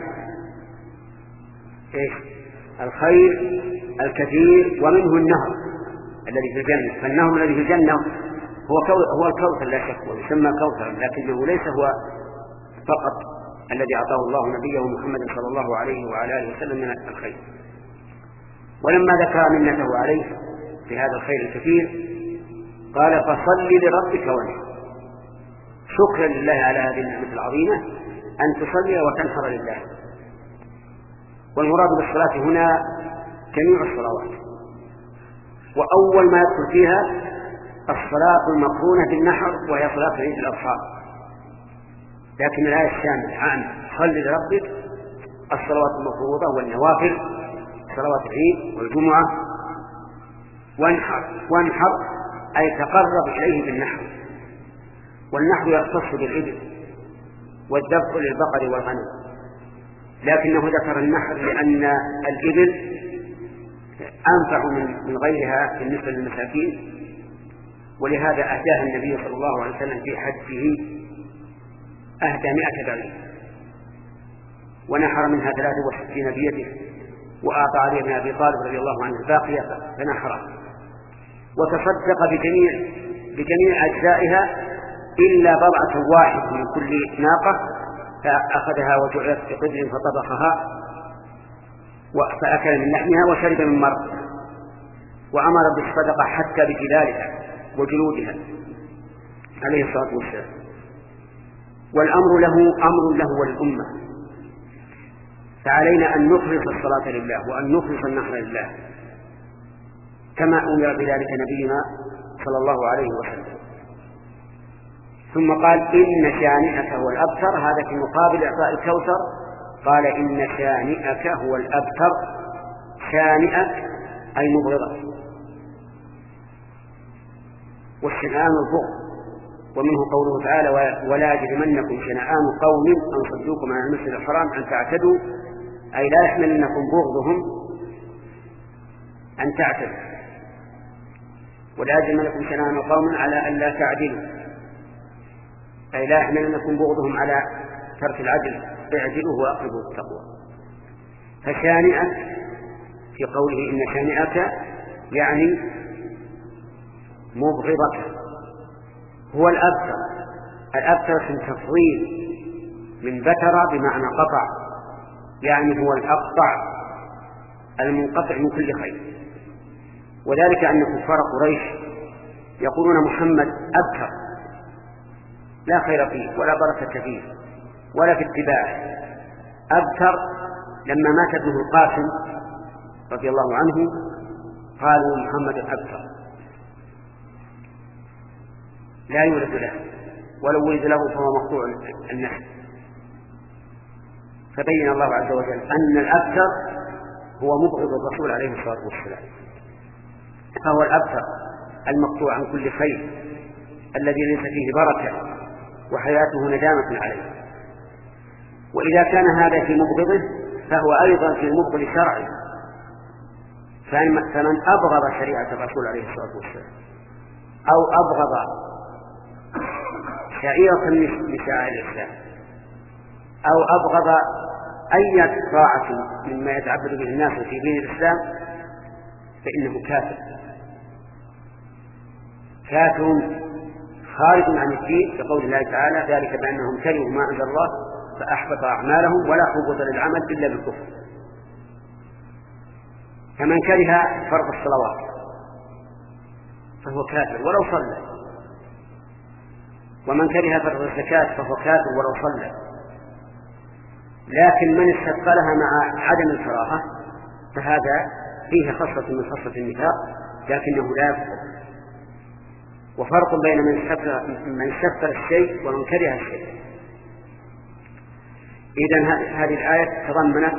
إيش؟ الخير الكثير ومنه النهر الذي في الجنة. فالنهر الذي في الجنة هو هو الكوثر لا شك، ويسمى كوثرا، لكنه ليس هو فقط الذي أعطاه الله نبيه محمد صلى الله عليه وعلى آله وسلم من الخير. ولما ذكر منته عليه في هذا الخير الكثير قال فصل لربك وانحر، شكرا لله على هذه النعمة العظيمة أن تصلي وتنحر لله. والمراد بالصلاة هنا جميع الصلوات، وأول ما يدخل فيها الصلاة المقرونة بالنحر وهي صلاة عيد الأضحى. لكن الآية الشاملة عام صل لربك الصلوات المفروضة والنوافل، صلوات العيد والجمعة، وانحر. وانحر أي تقرب إليه بالنحر، والنحر يختص بالإبل والذبح للبقر والغنم، لكنه ذكر النحر لأن الإبل أنفع من غيرها بالنسبة للمساكين، ولهذا أهداها النبي صلى الله عليه وسلم في حجه أهدى مئة بعير ونحر منها ثلاثة وستين بيده، وأعطى علي بن أبي طالب رضي الله عنه الباقية فنحرها، وتصدق بجميع بجميع أجزائها إلا بضعة واحد من كل ناقة، فأخذها وجعلت في قدر فطبخها فأكل من لحمها وشرب من مرقها، وأمر بالصدقة حتى بجلالها وجلودها عليه الصلاة والسلام. والأمر له أمر له وللأمة، فعلينا أن نخلص الصلاة لله وأن نخلص النحر لله كما أمر بذلك نبينا صلى الله عليه وسلم. ثم قال إن شانئك هو الأبتر، هذا في مقابل إعطاء الكوثر قال إن شانئك هو الأبتر. شانئك أي مبغضك، والشنآن البغض، ومنه قوله تعالى ولا يجرمنكم شنآن قوم أن صدوكم عن المسجد الحرام أن تعتدوا، أي لا يحملنكم بغضهم أن تعتدوا، ولا يجرمنكم شنآن قوم على أن لا تعدلوا، أي لا يحملنكم بغضهم على ترك العدل، اعدلوا وأقربوا التقوى. فشانئك في قوله إن شانئك يعني مبغضك هو الأبتر. الأبتر في التفضيل من بتر بمعنى قطع، يعني هو الأقطع المنقطع من كل خير. وذلك أن كفار قريش يقولون محمد أبتر لا خير فيه ولا بركة فيه ولا في اتباعه. أبتر لما مات ابنه القاسم رضي الله عنه قالوا محمد أبتر لا يولد له، ولو ولد له فهو مقطوع النسل. فبين الله عز وجل أن الأبتر هو مبغض الرسول عليه الصلاة والسلام، فهو الأبتر المقطوع عن كل خير الذي ليس فيه بركة وحياته ندامة عليه. وإذا كان هذا في مبغضه فهو أيضا في مبغض شرعه، فمن أبغض شريعة الرسول عليه الصلاة والسلام أو أبغض شعيرة من شعائر الإسلام أو أبغض أي طاعة مما يتعبد به الناس في دين الإسلام فإنه كافر كافر خارج عن الدين، كقول الله تعالى ذلك بأنهم كرهوا ما أنزل الله فأحبط أعمالهم ولا حبط للعمل إلا بالكفر. فمن كره فرض الصلوات فهو كافر ولو صلى، ومن كره فرض الزكاة فهو كافر ولو صلى. لكن من استثقلها مع عدم الكراهة فهذا فيه خصلة من خصلة النفاق لكنه لا يكفر. وفرق بين من استثقل الشيء ومن كره الشيء. إذن هذه الآية تضمنت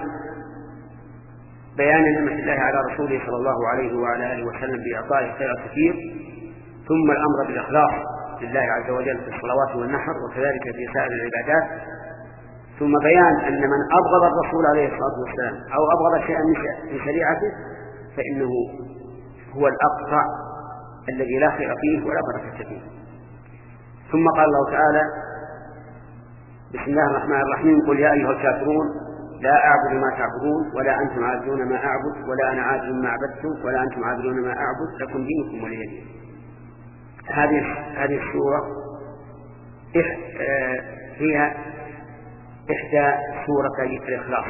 بيان نعمة الله على رسوله صلى الله عليه وعلى آله وسلم بإعطائه الخير الكثير، ثم الأمر بالإخلاص لله عز وجل في الصلوات والنحر وكذلك في سائر العبادات، ثم بيان أن من أبغض الرسول عليه الصلاة والسلام أو أبغض شيئا من شريعته فإنه هو الأقطع الذي لا خير فيه ولا بركة فيه. ثم قال الله تعالى: بسم الله الرحمن الرحيم: قل يا أيها الكافرون لا أعبد ما تعبدون ولا أنتم عابدون ما أعبد ولا أنا عابد ما عبدتم ولا أنتم عابدون ما أعبد لكم دينكم ولي دين. هذه هذه السورة هي إحدى سورتي الإخلاص،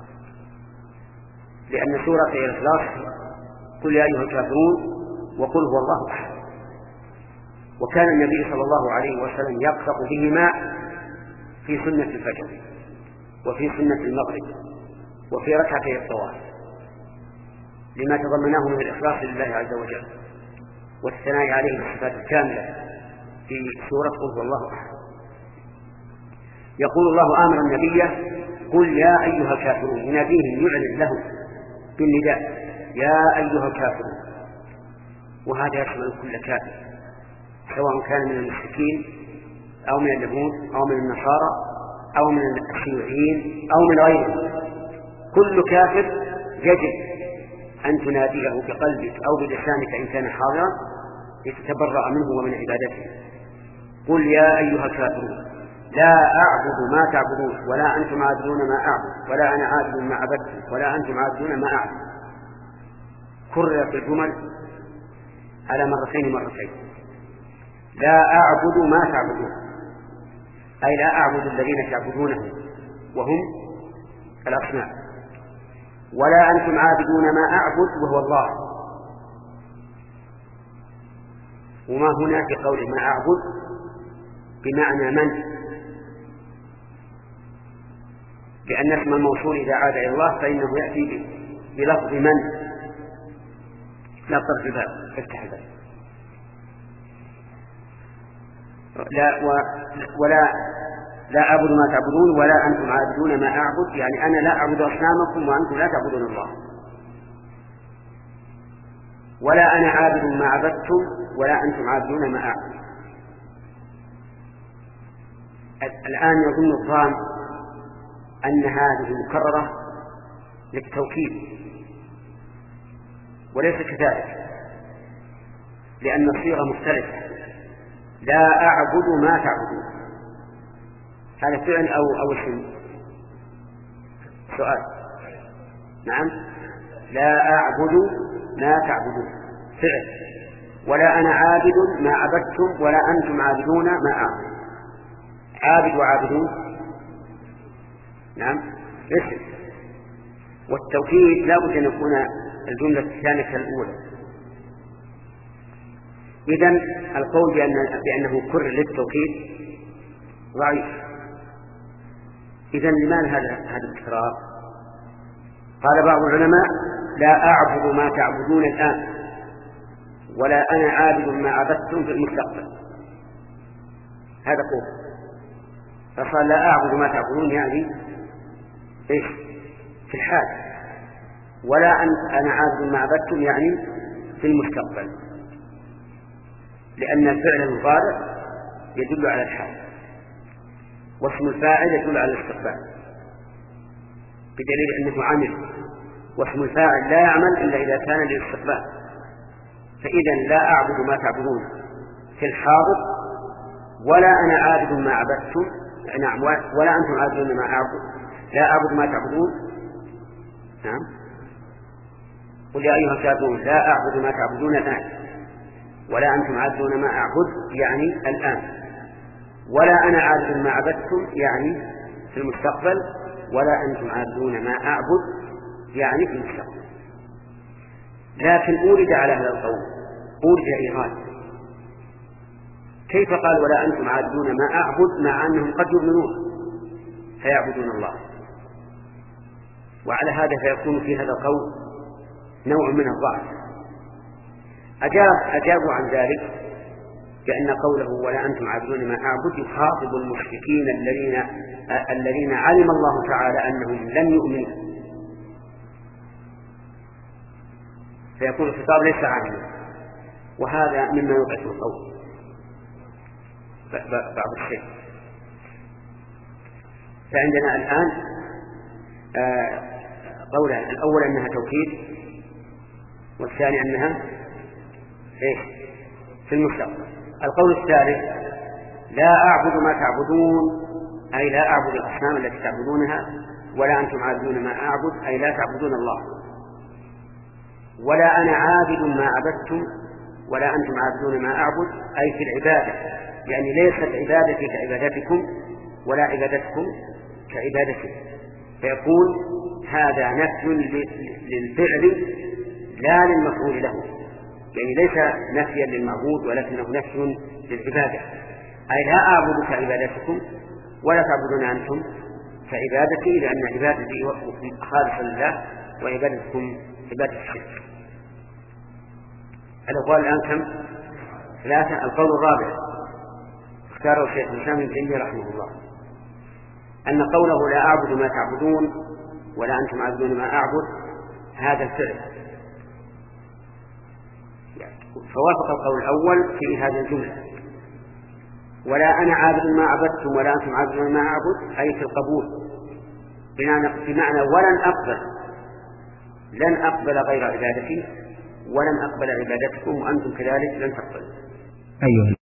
لأن سورة الإخلاص قل يا أيها الكافرون وقل هو الله أحد، وكان النبي صلى الله عليه وسلم يقرأ بهما في سنة الفجر وفي سنة المغرب وفي ركعتي الطواف، لما تضمناه من الإخلاص لله عز وجل والثناء عليه بالصفات الكاملة في سورة قل هو الله أحد. يقول الله آمر النبي: قل يا أيها الكافرون، يناديهم يعلن لهم بالنداء: يا أيها الكافرون. وهذا يشمل كل كافر، سواء كان من المشركين أو من اليهود أو من النصارى أو من الشيوعيين أو من غيرهم. كل كافر يجب أن تناديه بقلبك أو بلسانك إن كان حاضرا لتتبرأ منه ومن عبادته. قل يا أيها الكافرون لا أعبد ما تعبدون ولا أنتم عابدون ما أعبد ولا أنا عابد ما عبدتم ولا أنتم عابدون ما أعبد. كررت الجمل على مرتين مرتين. لا أعبد ما تعبدون، أي لا أعبد الذين تعبدونهم وهم الأصنام، ولا أنتم عابدون ما أعبد وهو الله. وما هنا في قوله ما أعبد بمعنى من، لأن اسم الموصول إذا عاد إلى الله فإنه يأتي بلفظ من. لا طرف الباب، افتح الباب. لا و... ولا لا أعبد ما تعبدون ولا أنتم عابدون ما أعبد، يعني أنا لا أعبد أصنامكم وأنتم لا تعبدون الله. ولا أنا عابد ما عبدتم ولا أنتم عابدون ما أعبد. الآن يظن الظان أن هذه مكررة للتوكيد، وليس كذلك، لأن الصيغة مختلفة. لا أعبد ما تعبدون، هذا فعل أو أو اسم؟ سؤال. نعم. لا أعبد ما تعبدون فعل، ولا أنا عابد ما عبدتم ولا أنتم عابدون ما أعبد. عابد وعابدون نعم اسم، والتوكيد لا بد أن يكون الجملة الثانية كالأولى. إذن القول بأن بأنه كرر للتوكيد ضعيف. إذن لماذا هذا هذا التكرار؟ قال بعض العلماء: لا أعبد ما تعبدون الآن ولا أنا عابد ما عبدتم في المستقبل. هذا قول. فقال لا أعبد ما تعبدون يعني إيش في الحال، ولا أنا عابد ما عبدتم يعني في المستقبل، لأن الفعل المضارع يدل على الحال واسم الفاعل يدل على الاستقبال، بدليل أنه عمل، واسم الفاعل لا يعمل إلا إذا كان للاستقبال. فإذا لا أعبد ما تعبدون في الحاضر ولا أنا عابد ما عبدتم، نعم، ولا أنتم عابدون ما أعبد. لا أعبد ما تعبدون. نعم. قل يا أيها الكافرون لا أعبد ما تعبدون الآن ولا أنتم عابدون ما أعبد يعني الآن، ولا أنا عابد ما عبدتم يعني في المستقبل، ولا أنتم عابدون ما أعبد يعني في المستقبل. لكن أورد على هذا القول أورد إيراد. كيف قال ولا أنتم عابدون ما أعبد مع أنهم قد يؤمنون فيعبدون الله؟ وعلى هذا فيكون في هذا القول نوع من الضعف. أجاب أجابوا عن ذلك بأن قوله ولا أنتم عابدون ما أعبد يخاطب المشركين الذين الذين علم الله تعالى أنهم لن يؤمنوا، فيكون الخطاب ليس عاما، وهذا مما يبعث القول بعض الشيء. فعندنا الآن قولان: الأول أنها توكيد، والثاني أنها إيش؟ في المستقبل. القول الثالث: لا أعبد ما تعبدون، أي لا أعبد الأصنام التي تعبدونها، ولا أنتم عابدون ما أعبد، أي لا تعبدون الله. ولا أنا عابد ما عبدتم ولا أنتم عابدون ما أعبد، أي في العبادة، يعني ليست عبادتي كعبادتكم ولا عبادتكم كعبادتي. فيكون هذا نفي للفعل لا للمفعول له، يعني ليس نفيا للمعبود ولكنه نفي للعبادة، أي لا أعبد كعبادتكم ولا تعبدون أنتم كعبادتي، لأن عبادتي خالصة لله وعبادتكم عبادة الشرك. الأقوال الآن كم؟ ثلاثة. القول الرابع اختاره الشيخ الإسلام ابن تيمية رحمه الله، أن قوله لا أعبد ما تعبدون ولا أنتم عابدون ما أعبد هذا الفعل، فوافق القول الأول في هذه الجملة. ولا أنا عابد ما عبدتم ولا أنتم عابدون ما أعبد، أي في القبول، بمعنى ولن أقبل لن أقبل غير عبادتي ولن أقبل عبادتكم وأنتم كذلك لن تقبلوا. أيوه.